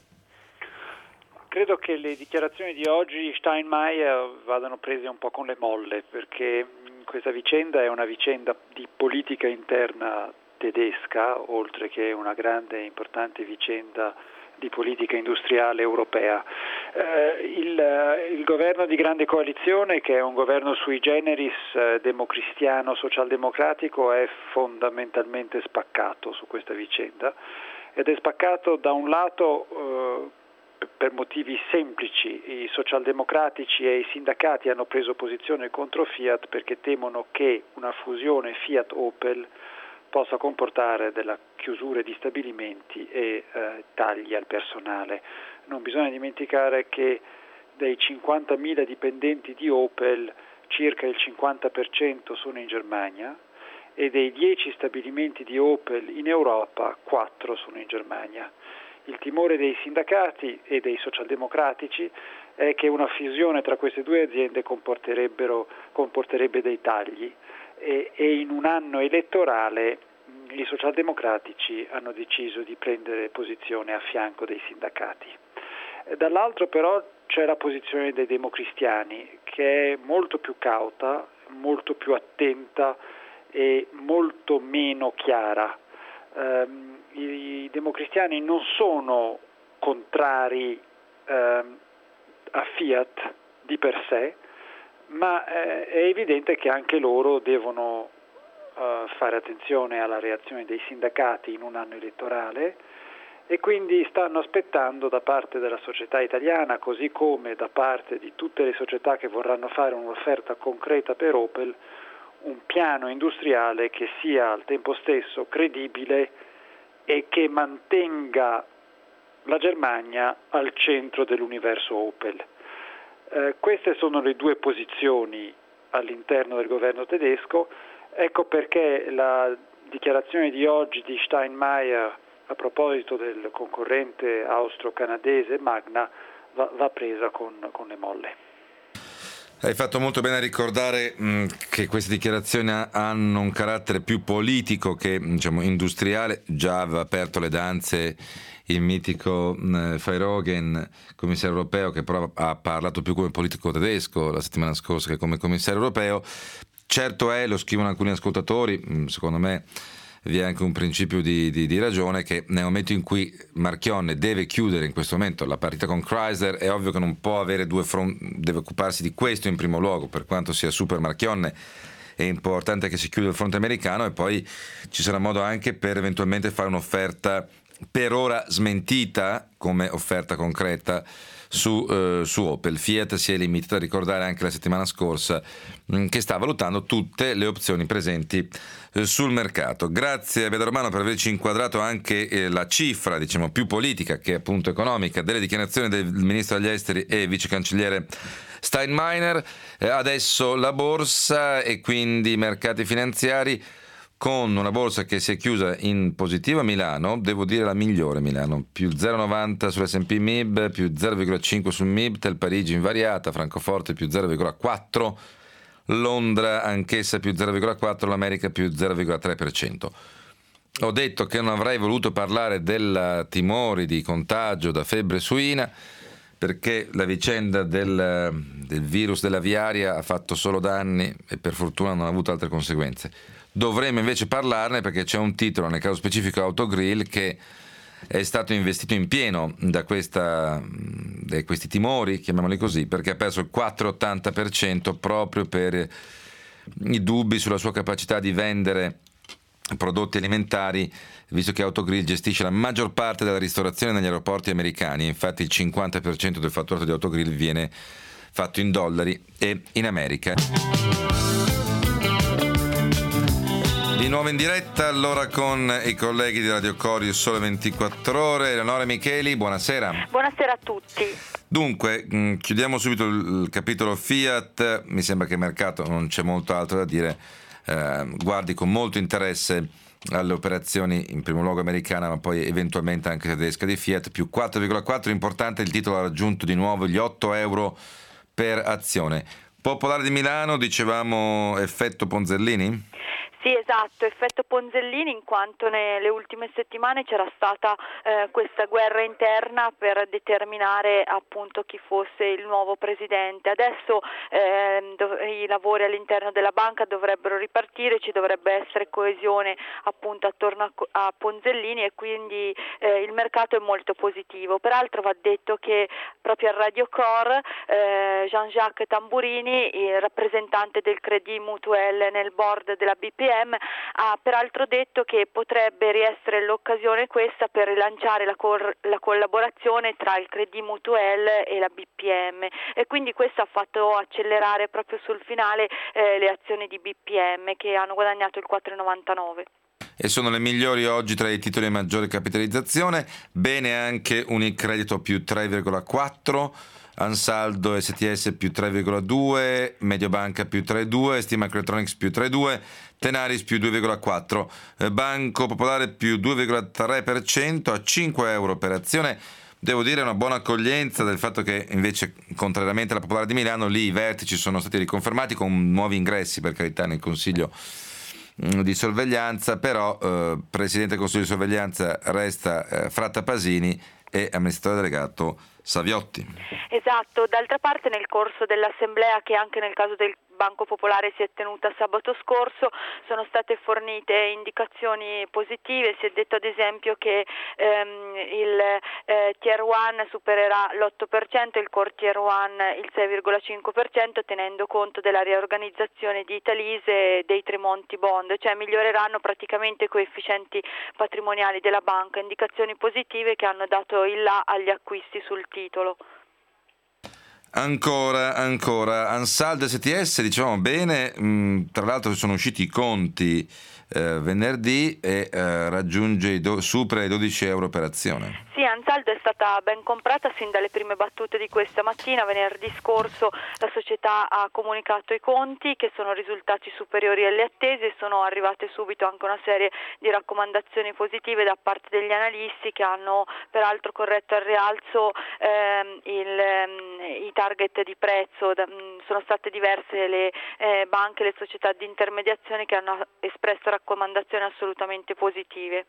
Credo che le dichiarazioni di oggi di Steinmeier vadano prese un po' con le molle, perché questa vicenda è una vicenda di politica interna tedesca, oltre che una grande e importante vicenda di politica industriale europea. Eh, il, il governo di grande coalizione, che è un governo sui generis eh, democristiano socialdemocratico, è fondamentalmente spaccato su questa vicenda, ed è spaccato da un lato eh, per motivi semplici. I socialdemocratici e i sindacati hanno preso posizione contro Fiat perché temono che una fusione Fiat-Opel possa comportare della chiusura di stabilimenti e eh, tagli al personale. Non bisogna dimenticare che dei cinquantamila dipendenti di Opel circa il cinquanta per cento sono in Germania, e dei dieci stabilimenti di Opel in Europa, quattro sono in Germania. Il timore dei sindacati e dei socialdemocratici è che una fusione tra queste due aziende comporterebbero, comporterebbe dei tagli, e, e in un anno elettorale i socialdemocratici hanno deciso di prendere posizione a fianco dei sindacati. Dall'altro però c'è la posizione dei democristiani, che è molto più cauta, molto più attenta e molto meno chiara. Um, I democristiani non sono contrari um, a Fiat di per sé, ma eh, è evidente che anche loro devono uh, fare attenzione alla reazione dei sindacati in un anno elettorale, e quindi stanno aspettando da parte della società italiana, così come da parte di tutte le società che vorranno fare un'offerta concreta per Opel, un piano industriale che sia al tempo stesso credibile e che mantenga la Germania al centro dell'universo Opel. Eh, queste sono le due posizioni all'interno del governo tedesco. Ecco perché la dichiarazione di oggi di Steinmeier a proposito del concorrente austro-canadese Magna va, va presa con, con le molle. Hai fatto molto bene a ricordare mh, che queste dichiarazioni hanno un carattere più politico che, diciamo, industriale. Già aveva aperto le danze il mitico mh, Verheugen, commissario europeo, che però ha parlato più come politico tedesco la settimana scorsa che come commissario europeo. Certo è, lo scrivono alcuni ascoltatori, mh, secondo me vi è anche un principio di, di, di ragione, che nel momento in cui Marchionne deve chiudere in questo momento la partita con Chrysler, è ovvio che non può avere due fronti, deve occuparsi di questo in primo luogo, per quanto sia super Marchionne. È importante che si chiuda il fronte americano, e poi ci sarà modo anche per eventualmente fare un'offerta per ora smentita come offerta concreta su, eh, su Opel. Fiat si è limitata a ricordare anche la settimana scorsa mh, che sta valutando tutte le opzioni presenti eh, sul mercato. Grazie a Beda Romano per averci inquadrato anche eh, la cifra, diciamo, più politica che appunto economica delle dichiarazioni del ministro degli esteri e vice cancelliere Steinmeier. Eh, adesso la borsa e quindi i mercati finanziari, con una borsa che si è chiusa in positivo a Milano, devo dire la migliore Milano, più zero virgola novanta sull'esse and pi M I B, più zero virgola cinque sul Mibtel, Parigi invariata, Francoforte più zero virgola quattro, Londra anch'essa più zero virgola quattro, l'America più zero virgola tre per cento. Ho detto che non avrei voluto parlare del timori di contagio da febbre suina, perché la vicenda del, del virus dell'aviaria ha fatto solo danni e per fortuna non ha avuto altre conseguenze. Dovremmo invece parlarne perché c'è un titolo, nel caso specifico Autogrill, che è stato investito in pieno da, questa, da questi timori, chiamiamoli così, perché ha perso il quattro virgola ottanta per cento proprio per i dubbi sulla sua capacità di vendere prodotti alimentari, visto che Autogrill gestisce la maggior parte della ristorazione negli aeroporti americani. Infatti il cinquanta per cento del fatturato di Autogrill viene fatto in dollari e in America. Di nuovo in diretta allora con i colleghi di Radio Corius Sole ventiquattro Ore. Eleonora Micheli, buonasera. Buonasera a tutti. Dunque, mh, chiudiamo subito il, il capitolo Fiat. Mi sembra che il mercato non c'è molto altro da dire. Eh, guardi con molto interesse alle operazioni in primo luogo americana ma poi eventualmente anche tedesca di Fiat, più quattro virgola quattro, importante il titolo ha raggiunto di nuovo gli otto euro per azione. Popolare di Milano, dicevamo effetto Ponzellini? Sì, esatto, effetto Ponzellini, in quanto nelle ultime settimane c'era stata eh, questa guerra interna per determinare appunto chi fosse il nuovo presidente. Adesso eh, dov- i lavori all'interno della banca dovrebbero ripartire, ci dovrebbe essere coesione appunto attorno a, a Ponzellini e quindi eh, il mercato è molto positivo. Peraltro va detto che proprio al Radio Core eh, Jean-Jacques Tamburini, il rappresentante del Crédit Mutuel nel board della B P M, ha peraltro detto che potrebbe riessere l'occasione questa per rilanciare la, cor- la collaborazione tra il Crédit Mutuel e la B P M, e quindi questo ha fatto accelerare proprio sul finale eh, le azioni di B P M, che hanno guadagnato il quattro virgola novantanove. E sono le migliori oggi tra i titoli a maggiore capitalizzazione. Bene anche Unicredito più tre virgola quattro, Ansaldo S T S più tre virgola due, Mediobanca più tre virgola due, Stimac Electronics più tre virgola due, Tenaris più due virgola quattro, Banco Popolare più due virgola tre per cento a cinque euro per azione. Devo dire una buona accoglienza del fatto che invece, contrariamente alla Popolare di Milano, lì i vertici sono stati riconfermati con nuovi ingressi, per carità, nel Consiglio di sorveglianza, però eh, Presidente del Consiglio di sorveglianza resta eh, Fratta Pasini e amministratore delegato Saviotti. Esatto, d'altra parte nel corso dell'assemblea, che anche nel caso del Banco Popolare si è tenuta sabato scorso, sono state fornite indicazioni positive. Si è detto ad esempio che ehm, il eh, Tier uno supererà l'otto per cento, il Core Tier uno il sei virgola cinque per cento, tenendo conto della riorganizzazione di Italise e dei Tremonti Bond, cioè miglioreranno praticamente i coefficienti patrimoniali della banca, indicazioni positive che hanno dato il là agli acquisti sul titolo. Ancora, ancora, Ansaldo S T S, diciamo bene, mh, tra l'altro sono usciti i conti eh, venerdì e eh, raggiunge i do- supera i dodici euro per azione. Sì, Ansaldo è stata ben comprata sin dalle prime battute di questa mattina. Venerdì scorso la società ha comunicato i conti che sono risultati superiori alle attese e sono arrivate subito anche una serie di raccomandazioni positive da parte degli analisti, che hanno peraltro corretto al rialzo ehm, il, ehm, i target di prezzo. Da, mh, sono state diverse le eh, banche, le società di intermediazione che hanno espresso raccomandazioni assolutamente positive.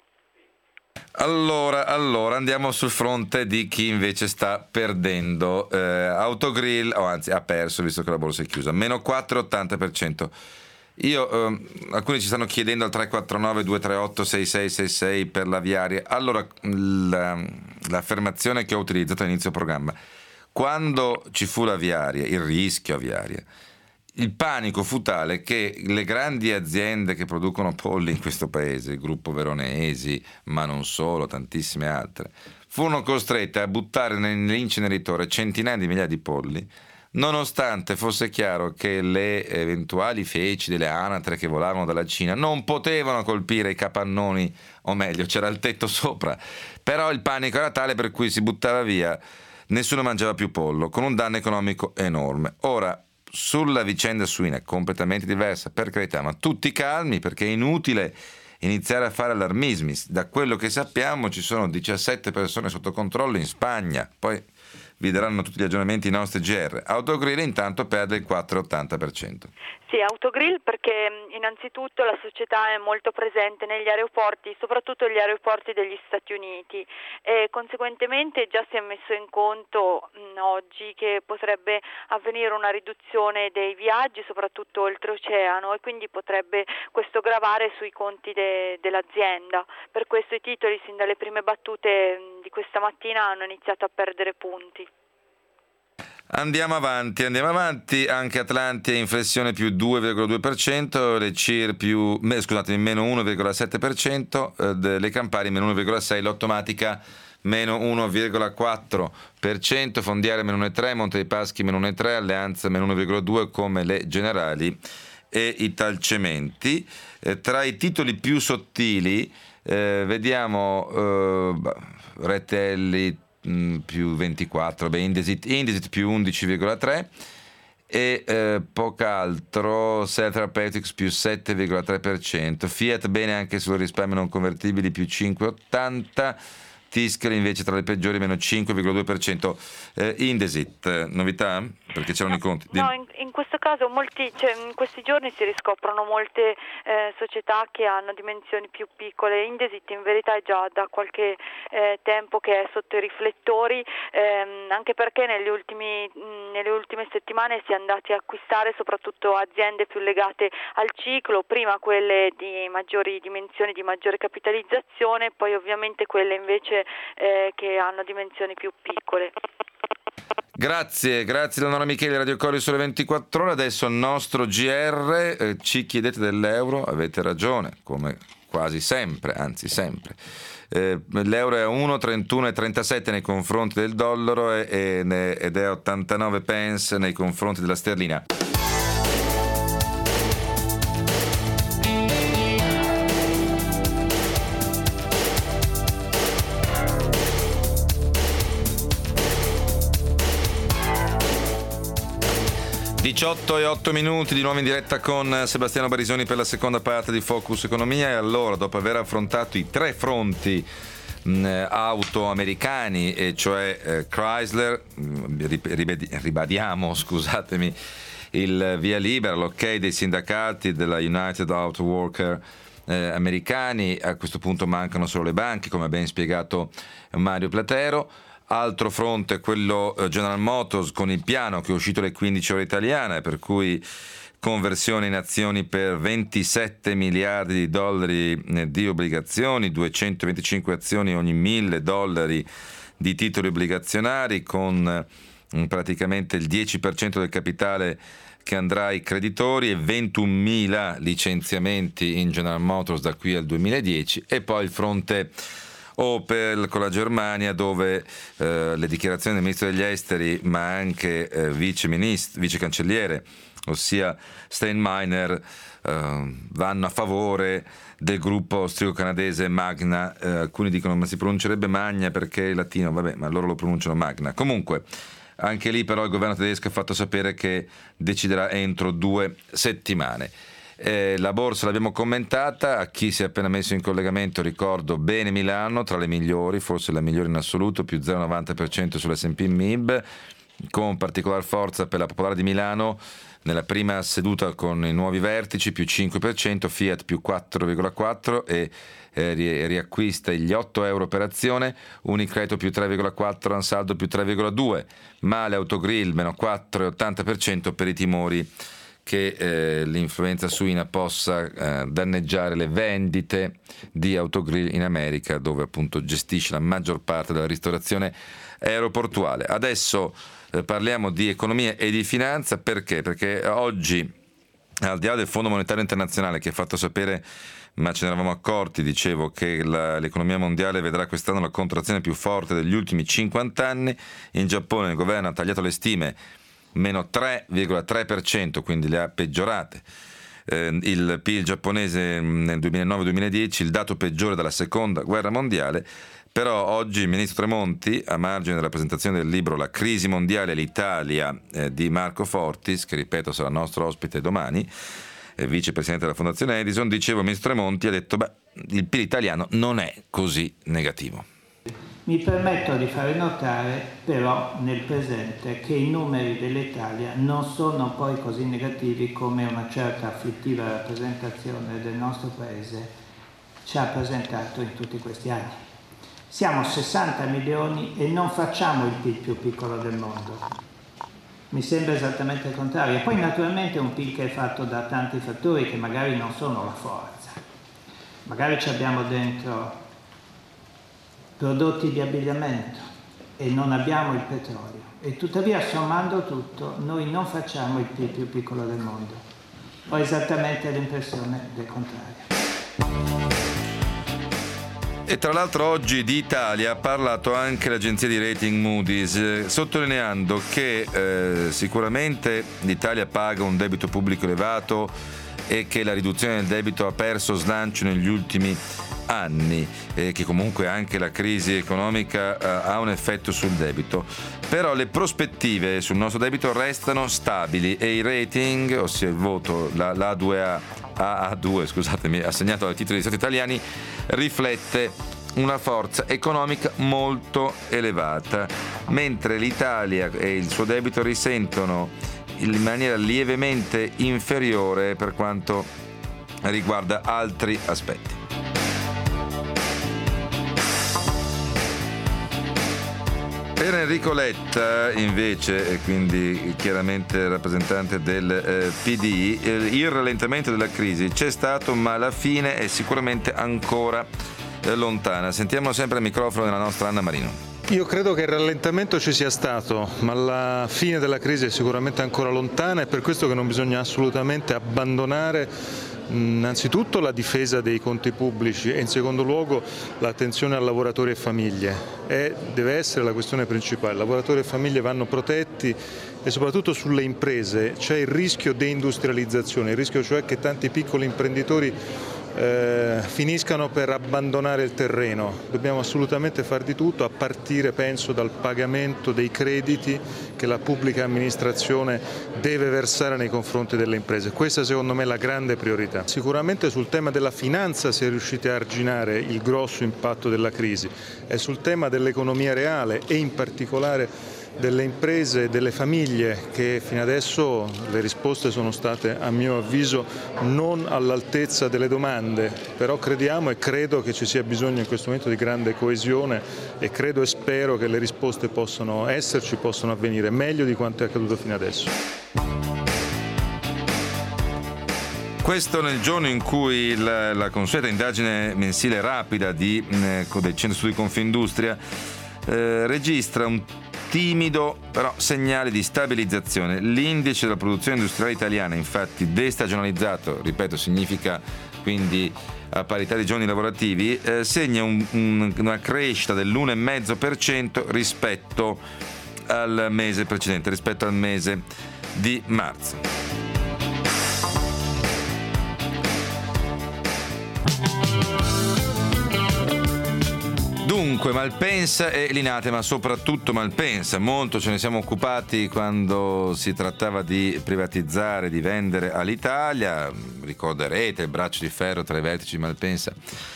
Allora, allora andiamo sul fronte di chi invece sta perdendo. eh, Autogrill, o anzi ha perso, visto che la borsa è chiusa, meno quattro virgola ottanta per cento. Io, eh, alcuni ci stanno chiedendo al tre quattro nove due tre otto sei sei sei sei per l'Aviaria. Allora, la, l'affermazione che ho utilizzato all'inizio programma: quando ci fu l'Aviaria, il rischio Aviaria, il panico fu tale che le grandi aziende che producono polli in questo paese, il gruppo Veronesi, ma non solo, tantissime altre, furono costrette a buttare nell'inceneritore centinaia di migliaia di polli, nonostante fosse chiaro che le eventuali feci delle anatre che volavano dalla Cina non potevano colpire i capannoni, o meglio, c'era il tetto sopra. Però il panico era tale per cui si buttava via, nessuno mangiava più pollo, con un danno economico enorme. Ora, sulla vicenda suina è completamente diversa, per carità, ma tutti calmi, perché è inutile iniziare a fare allarmismi. Da quello che sappiamo ci sono diciassette persone sotto controllo in Spagna, poi vi daranno tutti gli aggiornamenti i nostri G R. Autogrill intanto perde il quattro virgola ottanta per cento. Sì, Autogrill perché innanzitutto la società è molto presente negli aeroporti, soprattutto gli aeroporti degli Stati Uniti, e conseguentemente già si è messo in conto mh, oggi che potrebbe avvenire una riduzione dei viaggi, soprattutto oltreoceano, e quindi potrebbe questo gravare sui conti de- dell'azienda. Per questo i titoli sin dalle prime battute mh, di questa mattina hanno iniziato a perdere punti. Andiamo avanti, andiamo avanti, anche Atlantia in flessione più due virgola due per cento, le C I R più, scusate, meno uno virgola sette per cento, eh, le Campari meno uno virgola sei per cento, l'Automatica meno uno virgola quattro per cento, Fondiaria meno uno virgola tre per cento, Monte dei Paschi meno uno virgola tre per cento, Alleanza meno uno virgola due per cento come le Generali e Italcementi. Eh, tra i titoli più sottili eh, vediamo eh, Retelli più ventiquattro, beh, Indesit, Indesit più undici virgola tre, e eh, poco altro. Cell Therapeutics più sette virgola tre per cento, Fiat bene anche sul risparmio non convertibili più cinque virgola ottanta, Tiscali invece tra le peggiori meno cinque virgola due per cento. eh, Indesit, novità? Perché c'erano i conti. No, in, in questo caso molti, cioè, in questi giorni si riscoprono molte eh, società che hanno dimensioni più piccole. Indesit in verità è già da qualche eh, tempo che è sotto i riflettori, ehm, anche perché negli ultimi, mh, nelle ultime settimane si è andati a acquistare soprattutto aziende più legate al ciclo, prima quelle di maggiori dimensioni, di maggiore capitalizzazione, poi ovviamente quelle invece eh, che hanno dimensioni più piccole. Grazie, grazie Leonora Micheli, Radio Cori sulle ventiquattro ore. Adesso il nostro G R, eh, ci chiedete dell'euro, avete ragione, come quasi sempre, anzi sempre. Eh, l'euro è a uno virgola trentuno e trentasette nei confronti del dollaro e, e, ed è a ottantanove pence nei confronti della sterlina. diciotto e otto minuti, di nuovo in diretta con Sebastiano Barisoni per la seconda parte di Focus Economia. E allora, dopo aver affrontato i tre fronti mh, auto americani, e cioè eh, Chrysler, mh, ribadiamo, scusatemi, il via libera, l'ok dei sindacati della United Auto Worker eh, americani, a questo punto mancano solo le banche, come ha ben spiegato Mario Platero. Altro fronte è quello General Motors con il piano che è uscito alle quindici ore italiane, per cui conversione in azioni per ventisette miliardi di dollari di obbligazioni, duecentoventicinque azioni ogni mille dollari di titoli obbligazionari, con praticamente il dieci per cento del capitale che andrà ai creditori e ventunomila licenziamenti in General Motors da qui al duemiladieci. E poi il fronte Opel con la Germania, dove eh, le dichiarazioni del ministro degli esteri, ma anche eh, vice ministro, vice cancelliere, ossia Steinmeier, eh, vanno a favore del gruppo austriaco-canadese Magna. Eh, alcuni dicono ma si pronuncerebbe Magna perché è latino, vabbè, ma loro lo pronunciano Magna. Comunque, anche lì però il governo tedesco ha fatto sapere che deciderà entro due settimane. Eh, la borsa l'abbiamo commentata. A chi si è appena messo in collegamento ricordo bene Milano, tra le migliori, forse la migliore in assoluto, più zero virgola novanta per cento sull'esse and P M I B, con particolare forza per la Popolare di Milano nella prima seduta con i nuovi vertici, più cinque per cento, Fiat più quattro virgola quattro e eh, riacquista gli otto euro per azione, Unicredito più tre virgola quattro, Ansaldo più tre virgola due, Male Autogrill meno quattro virgola ottanta per cento per i timori che eh, l'influenza suina possa eh, danneggiare le vendite di Autogrill in America, dove appunto gestisce la maggior parte della ristorazione aeroportuale. Adesso eh, parliamo di economia e di finanza. Perché? Perché oggi, al di là del Fondo Monetario Internazionale, che ha fatto sapere, ma ce ne eravamo accorti, dicevo, che la, l'economia mondiale vedrà quest'anno la contrazione più forte degli ultimi cinquanta anni, in Giappone il governo ha tagliato le stime meno tre virgola tre per cento, quindi le ha peggiorate. Eh, il P I L giapponese nel duemilanove duemiladieci, il dato peggiore dalla seconda guerra mondiale. Però oggi il ministro Tremonti, a margine della presentazione del libro La crisi mondiale e l'Italia eh, di Marco Fortis, che ripeto sarà nostro ospite domani, eh, vicepresidente della Fondazione Edison, dicevo, il ministro Tremonti ha detto beh, il P I L italiano non è così negativo. Mi permetto di fare notare però nel presente che i numeri dell'Italia non sono poi così negativi come una certa afflittiva rappresentazione del nostro Paese ci ha presentato in tutti questi anni. Siamo sessanta milioni e non facciamo il P I L più piccolo del mondo. Mi sembra esattamente il contrario. Poi naturalmente è un P I L che è fatto da tanti fattori che magari non sono la forza. Magari ci abbiamo dentro prodotti di abbigliamento e non abbiamo il petrolio, e tuttavia sommando tutto noi non facciamo il P I L più piccolo del mondo. Ho esattamente l'impressione del contrario. E tra l'altro oggi di Italia ha parlato anche l'agenzia di rating Moody's, eh, sottolineando che eh, sicuramente l'Italia paga un debito pubblico elevato e che la riduzione del debito ha perso slancio negli ultimi anni e che comunque anche la crisi economica eh, ha un effetto sul debito. Però le prospettive sul nostro debito restano stabili e i rating, ossia il voto, la, la A due A, A A due, scusatemi, assegnato ai titoli di Stato italiani, riflette una forza economica molto elevata, mentre l'Italia e il suo debito risentono in maniera lievemente inferiore per quanto riguarda altri aspetti. Per Enrico Letta, invece, e quindi chiaramente rappresentante del eh, P D, eh, il rallentamento della crisi c'è stato, ma la fine è sicuramente ancora eh, lontana. Sentiamo sempre il microfono della nostra Anna Marino. Io credo che il rallentamento ci sia stato, ma la fine della crisi è sicuramente ancora lontana, e per questo che non bisogna assolutamente abbandonare innanzitutto la difesa dei conti pubblici e in secondo luogo l'attenzione a lavoratori e famiglie. E deve essere la questione principale. Lavoratori e famiglie vanno protetti e soprattutto sulle imprese c'è il rischio deindustrializzazione, il rischio cioè che tanti piccoli imprenditori Eh, finiscano per abbandonare il terreno. Dobbiamo assolutamente far di tutto, a partire penso dal pagamento dei crediti che la pubblica amministrazione deve versare nei confronti delle imprese. Questa secondo me è la grande priorità. Sicuramente sul tema della finanza si è riusciti a arginare il grosso impatto della crisi, e sul tema dell'economia reale e in particolare delle imprese e delle famiglie, che fino adesso le risposte sono state a mio avviso non all'altezza delle domande, però crediamo e credo che ci sia bisogno in questo momento di grande coesione, e credo e spero che le risposte possano esserci, possano avvenire meglio di quanto è accaduto fino adesso. Questo nel giorno in cui la, la consueta indagine mensile rapida di, eh, del Centro Studi Confindustria eh, registra un timido però segnale di stabilizzazione. L'indice della produzione industriale italiana, infatti destagionalizzato, ripeto, significa quindi a parità di giorni lavorativi, eh, segna un, un, una crescita dell'uno virgola cinque per cento rispetto al mese precedente, rispetto al mese di marzo. Dunque, Malpensa e Linate, ma soprattutto Malpensa. Molto ce ne siamo occupati quando si trattava di privatizzare, di vendere all'Italia. Ricorderete il braccio di ferro tra i vertici di Malpensa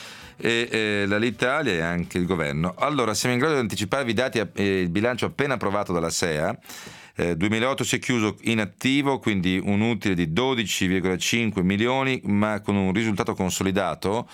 e eh, l'Alitalia e anche il governo. Allora, siamo in grado di anticiparvi i dati e il bilancio appena approvato dalla S E A. Eh, duemilaotto si è chiuso in attivo, quindi un utile di dodici virgola cinque milioni, ma con un risultato consolidato,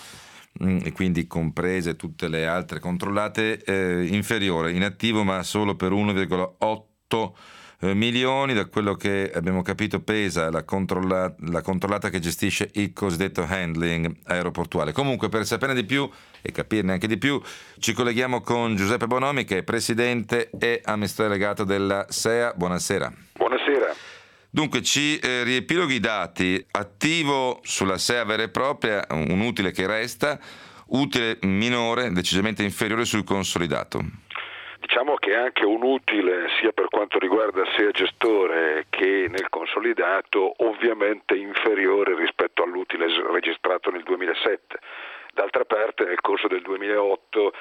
e quindi comprese tutte le altre controllate, eh, inferiore, in attivo ma solo per uno virgola otto eh, milioni. Da quello che abbiamo capito pesa la, controlla- la controllata che gestisce il cosiddetto handling aeroportuale. Comunque, per saperne di più e capirne anche di più, ci colleghiamo con Giuseppe Bonomi, che è presidente e amministratore delegato della S E A. Buonasera. Buonasera. Dunque, ci eh, riepiloghi i dati. Attivo sulla S E A vera e propria, un utile che resta, utile minore, decisamente inferiore sul consolidato. Diciamo che anche un utile, sia per quanto riguarda S E A gestore che nel consolidato, ovviamente inferiore rispetto all'utile registrato nel duemilasette. D'altra parte, nel corso del duemilaotto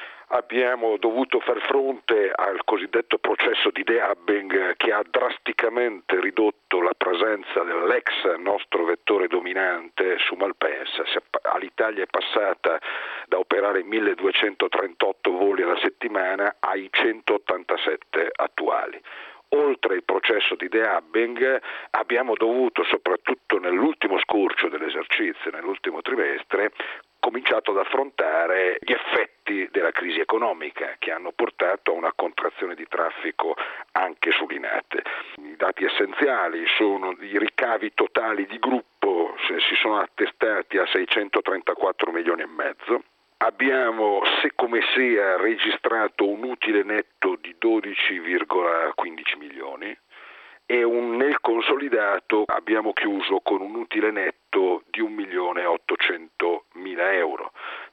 abbiamo dovuto far fronte al cosiddetto processo di dehubbing, che ha drasticamente ridotto la presenza dell'ex nostro vettore dominante su Malpensa. L'Italia è passata da operare milleduecentotrentotto voli alla settimana ai centottantasette attuali. Oltre il processo di dehubbing abbiamo dovuto, soprattutto nell'ultimo scorcio dell'esercizio, nell'ultimo trimestre, cominciato ad affrontare gli effetti della crisi economica, che hanno portato a una contrazione di traffico anche su Linate. I dati essenziali sono i ricavi totali di gruppo, si sono attestati a seicentotrentaquattro milioni e mezzo. Abbiamo, se come sia, registrato un utile netto di dodici virgola quindici milioni e un, nel consolidato abbiamo chiuso con un utile netto di un milione e ottocentomila euro.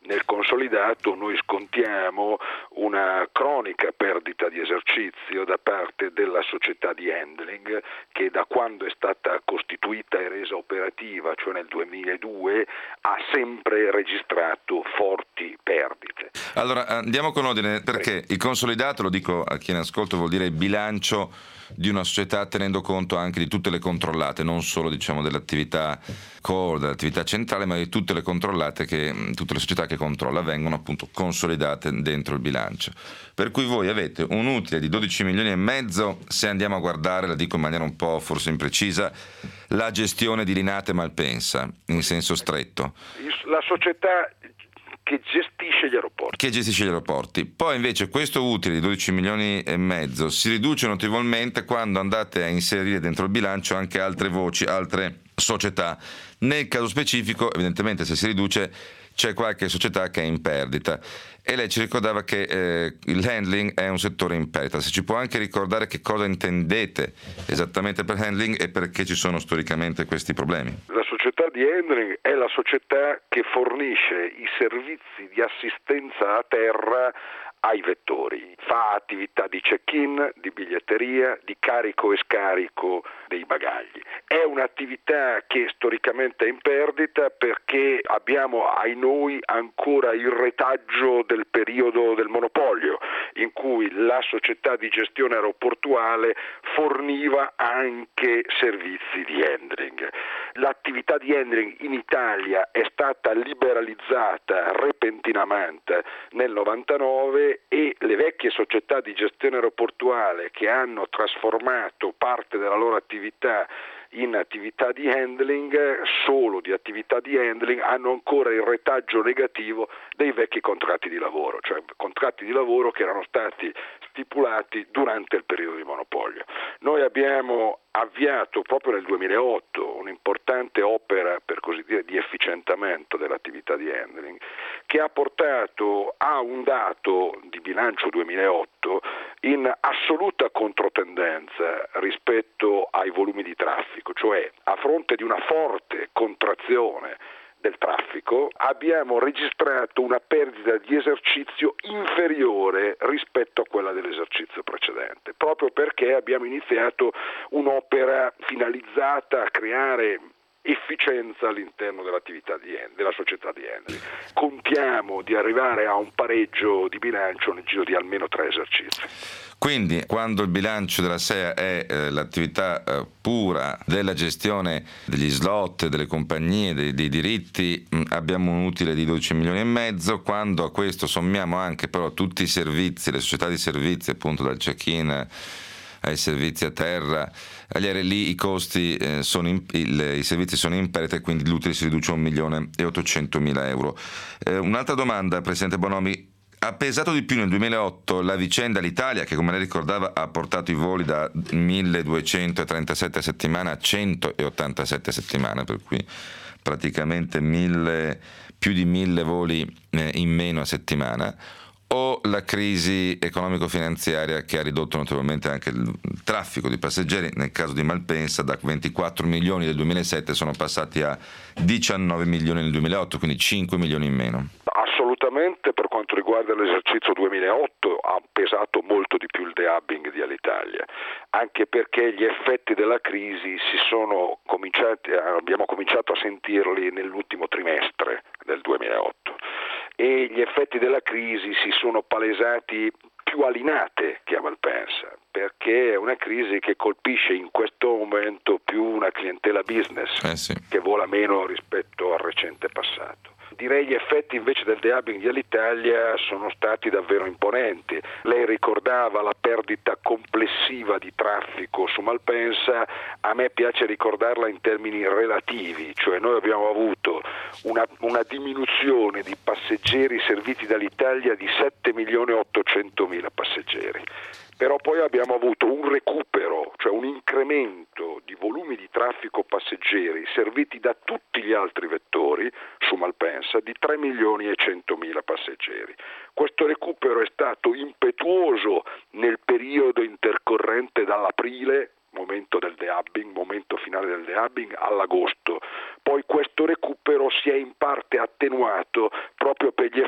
Nel consolidato noi scontiamo una cronica perdita di esercizio da parte della società di handling che da quando è stata costituita e resa operativa, cioè nel duemiladue, ha sempre registrato forti perdite. Allora andiamo con ordine, perché il consolidato, lo dico a chi è in ascolto, vuol dire il bilancio di una società tenendo conto anche di tutte le controllate, non solo diciamo dell'attività core, dell'attività centrale, ma di tutte le controllate che tutte le società che controlla vengono appunto consolidate dentro il bilancio. Per cui voi avete un utile di dodici milioni e mezzo, se andiamo a guardare, la dico in maniera un po' forse imprecisa, la gestione di Linate Malpensa in senso stretto. La società che gestisce gli aeroporti. Che gestisce gli aeroporti. Poi invece questo utile di dodici milioni e mezzo si riduce notevolmente quando andate a inserire dentro il bilancio anche altre voci, altre società. Nel caso specifico, evidentemente, se si riduce c'è qualche società che è in perdita. E lei ci ricordava che eh, il handling è un settore in perdita. Se ci può anche ricordare che cosa intendete esattamente per handling e perché ci sono storicamente questi problemi. La società di handling è la società che fornisce i servizi di assistenza a terra ai vettori, fa attività di check-in, di biglietteria, di carico e scarico dei bagagli. È un'attività che storicamente è in perdita perché abbiamo ai noi ancora il retaggio del periodo del monopolio, in cui la società di gestione aeroportuale forniva anche servizi di handling. L'attività di handling in Italia è stata liberalizzata repentinamente nel novantanove e le vecchie società di gestione aeroportuale che hanno trasformato parte della loro attività in attività di handling, solo di attività di handling, hanno ancora il retaggio negativo dei vecchi contratti di lavoro, cioè contratti di lavoro che erano stati stipulati durante il periodo di monopolio. Noi abbiamo avviato proprio nel duemilaotto un'importante opera, per così dire, di efficientamento dell'attività di handling che ha portato a un dato di bilancio duemilaotto in assoluta controtendenza rispetto ai volumi di traffico, cioè a fronte di una forte contrazione del traffico abbiamo registrato una perdita di esercizio inferiore rispetto a quella dell'esercizio precedente, proprio perché abbiamo iniziato un'opera finalizzata a creare efficienza all'interno dell'attività di della società di handling. Contiamo di arrivare a un pareggio di bilancio nel giro di almeno tre esercizi. Quindi quando il bilancio della S E A è eh, l'attività eh, pura della gestione degli slot, delle compagnie, dei, dei diritti, mh, abbiamo un utile di dodici milioni e mezzo. Quando a questo sommiamo anche però tutti i servizi, le società di servizi, appunto dal check-in ai servizi a terra, agli aerei, lì i costi eh, sono in, il, i servizi sono in perdita e quindi l'utile si riduce a un milione e ottocentomila euro. Eh, un'altra domanda, Presidente Bonomi. Ha pesato di più nel duemilaotto la vicenda all'Italia, che come lei ricordava ha portato i voli da milleduecentotrentasette a settimana a centottantasette a settimana, per cui praticamente mille, più di mille voli eh, in meno a settimana, o la crisi economico-finanziaria che ha ridotto notevolmente anche il traffico di passeggeri? Nel caso di Malpensa da ventiquattro milioni del duemilasette sono passati a diciannove milioni nel duemilaotto, quindi cinque milioni in meno. Assolutamente, per quanto riguarda l'esercizio duemilaotto ha pesato molto di più il dehubbing di Alitalia, anche perché gli effetti della crisi si sono cominciati, abbiamo cominciato a sentirli nell'ultimo trimestre del duemilaotto e gli effetti della crisi si sono palesati più a Linate che a Malpensa, perché è una crisi che colpisce in questo momento più una clientela business eh sì. che vola meno rispetto al recente passato. Direi gli effetti invece del dehubbing di Alitalia sono stati davvero imponenti. Lei ricordava la perdita complessiva di traffico su Malpensa, a me piace ricordarla in termini relativi, cioè noi abbiamo avuto una, una diminuzione di passeggeri serviti dall'Italia di sette milioni e ottocentomila passeggeri. Però poi abbiamo avuto un recupero, cioè un incremento di volumi di traffico passeggeri serviti da tutti gli altri vettori su Malpensa di tre milioni e centomila passeggeri. Questo recupero è stato impetuoso nel periodo intercorrente dall'aprile, momento del dehubbing, momento finale del dehubbing, all'agosto. Poi questo recupero si è in parte attenuato proprio per gli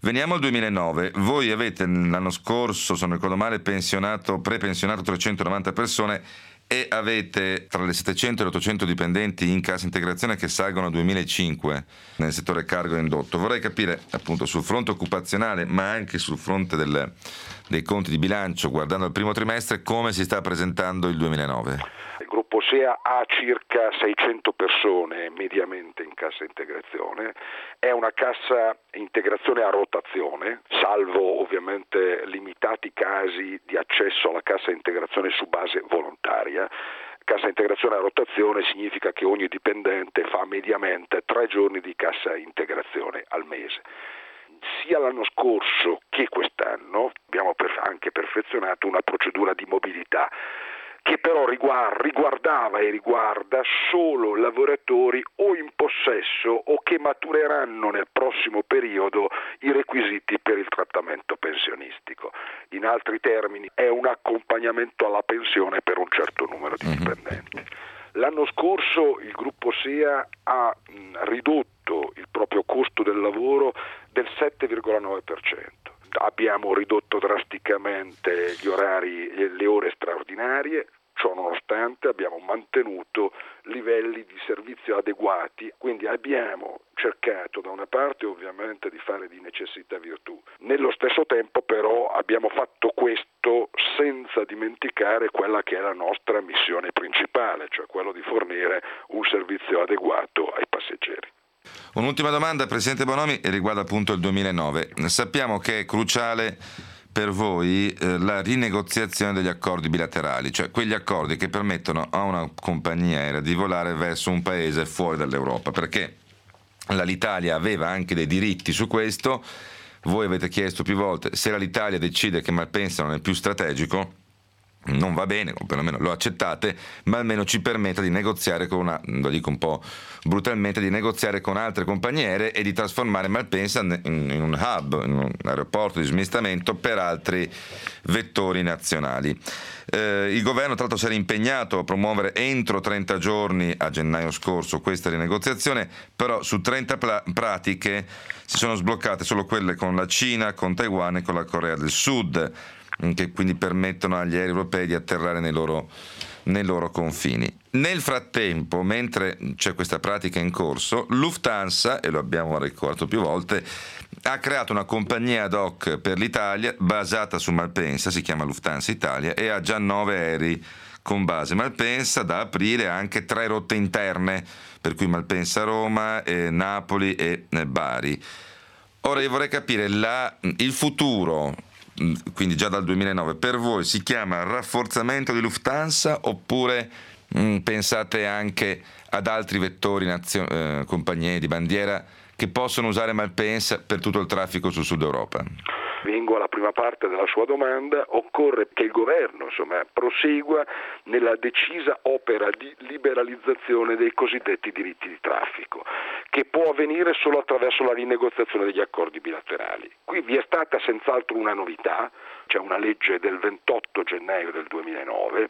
Veniamo al duemilanove. Voi avete l'anno scorso, se non ricordo male, pensionato, prepensionato trecentonovanta persone e avete tra le settecento e le ottocento dipendenti in cassa integrazione che salgono a duemilacinque nel settore cargo e indotto. Vorrei capire appunto sul fronte occupazionale ma anche sul fronte del, dei conti di bilancio, guardando al primo trimestre, come si sta presentando il duemilanove. Il gruppo S E A ha circa seicento persone mediamente in cassa integrazione, è una cassa integrazione a rotazione, salvo ovviamente limitati casi di accesso alla cassa integrazione su base volontaria. Cassa integrazione a rotazione significa che ogni dipendente fa mediamente tre giorni di cassa integrazione al mese. Sia l'anno scorso che quest'anno abbiamo anche perfezionato una procedura di mobilità che però riguardava e riguarda solo lavoratori o in possesso o che matureranno nel prossimo periodo i requisiti per il trattamento pensionistico. In altri termini, è un accompagnamento alla pensione per un certo numero di dipendenti. L'anno scorso il gruppo S E A ha ridotto il proprio costo del lavoro del sette virgola nove per cento. Abbiamo ridotto drasticamente gli orari e le ore straordinarie, ciò nonostante abbiamo mantenuto livelli di servizio adeguati, quindi abbiamo cercato da una parte ovviamente di fare di necessità virtù, nello stesso tempo però abbiamo fatto questo senza dimenticare quella che è la nostra missione principale, cioè quello di fornire un servizio adeguato ai passeggeri. Un'ultima domanda, Presidente Bonomi, e riguarda appunto il duemilanove. Sappiamo che è cruciale per voi eh, la rinegoziazione degli accordi bilaterali, cioè quegli accordi che permettono a una compagnia aerea di volare verso un paese fuori dall'Europa, perché l'Italia aveva anche dei diritti su questo. Voi avete chiesto più volte se l'Italia decide che Malpensa non è più strategico, non va bene, o perlomeno lo accettate, ma almeno ci permetta di negoziare con una, lo dico un po' brutalmente, di negoziare con altre compagnie aeree e di trasformare Malpensa in, in un hub, in un aeroporto di smistamento per altri vettori nazionali. Eh, il governo tra l'altro si era impegnato a promuovere entro trenta giorni a gennaio scorso questa rinegoziazione, però su trenta pla- pratiche si sono sbloccate solo quelle con la Cina, con Taiwan e con la Corea del Sud, che quindi permettono agli aerei europei di atterrare nei loro, nei loro confini. Nel frattempo, mentre c'è questa pratica in corso, Lufthansa, e lo abbiamo ricordato più volte, ha creato una compagnia ad hoc per l'Italia basata su Malpensa, si chiama Lufthansa Italia, e ha già nove aerei con base Malpensa, da aprire anche tre rotte interne, per cui Malpensa-Roma, eh, Napoli e eh, Bari. Ora io vorrei capire la, il futuro, quindi già dal duemilanove, per voi si chiama rafforzamento di Lufthansa oppure mh, pensate anche ad altri vettori, nazio- eh, compagnie di bandiera che possono usare Malpensa per tutto il traffico sul sud Europa? Vengo alla prima parte della sua domanda. Occorre che il governo insomma, prosegua nella decisa opera di liberalizzazione dei cosiddetti diritti di traffico, che può avvenire solo attraverso la rinegoziazione degli accordi bilaterali. Qui vi è stata senz'altro una novità, c'è una legge del ventotto gennaio del duemilanove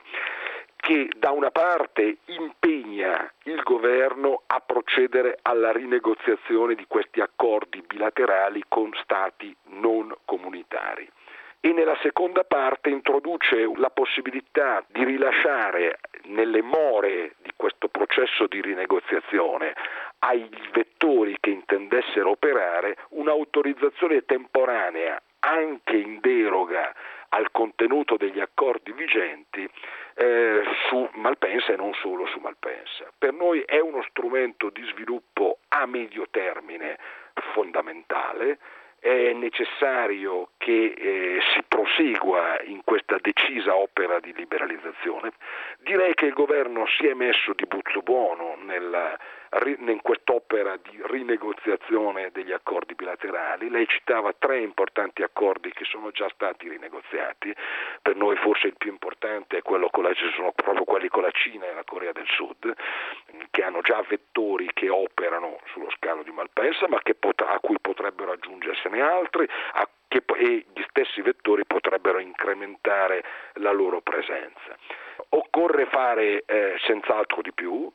che da una parte impegna il governo a procedere alla rinegoziazione di questi accordi bilaterali con stati non comunitari e nella seconda parte introduce la possibilità di rilasciare nelle more di questo processo di rinegoziazione ai vettori che intendessero operare un'autorizzazione temporanea anche in deroga al contenuto degli accordi vigenti eh, su Malpensa e non solo su Malpensa. Per noi è uno strumento di sviluppo a medio termine fondamentale. È necessario che eh, si prosegua in questa decisa opera di liberalizzazione. Direi che il governo si è messo di buzzo buono nella, in quest'opera di rinegoziazione degli accordi bilaterali. Lei citava tre importanti accordi che sono già stati rinegoziati. Per noi forse il più importante è quello con la, sono proprio quelli con la Cina e la Corea del Sud, che hanno già vettori che operano sullo scalo di Malpensa, ma che pot- a cui potrebbero aggiungersene altri, a che, e gli stessi vettori potrebbero incrementare la loro presenza. Occorre fare eh, senz'altro di più.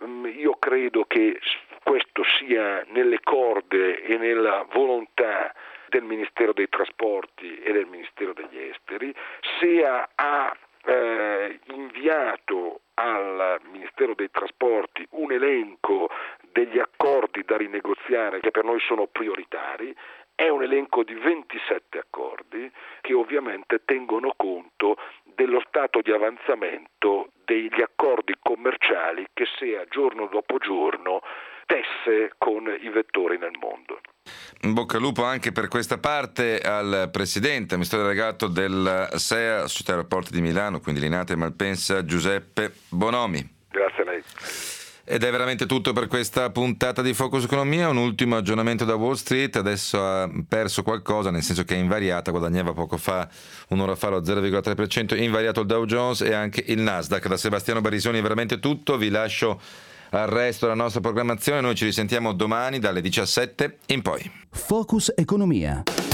Io credo che questo sia nelle corde e nella volontà del Ministero dei Trasporti e del Ministero degli Esteri, SEA ha eh, inviato al Ministero dei Trasporti un elenco degli accordi da rinegoziare che per noi sono prioritari. È un elenco di ventisette accordi che ovviamente tengono conto dello stato di avanzamento degli accordi commerciali che SEA giorno dopo giorno tesse con i vettori nel mondo. In bocca al lupo anche per questa parte al Presidente, amministratore delegato del SEA, Società Aeroporti di Milano, quindi Linate e Malpensa, Giuseppe Bonomi. Grazie a lei. Ed è veramente tutto per questa puntata di Focus Economia. Un ultimo aggiornamento da Wall Street, adesso ha perso qualcosa, nel senso che è invariata, guadagnava poco fa, un'ora fa lo zero virgola tre per cento, invariato il Dow Jones e anche il Nasdaq. Da Sebastiano Barisoni è veramente tutto, vi lascio al resto della nostra programmazione, noi ci risentiamo domani dalle diciassette in poi. Focus Economia.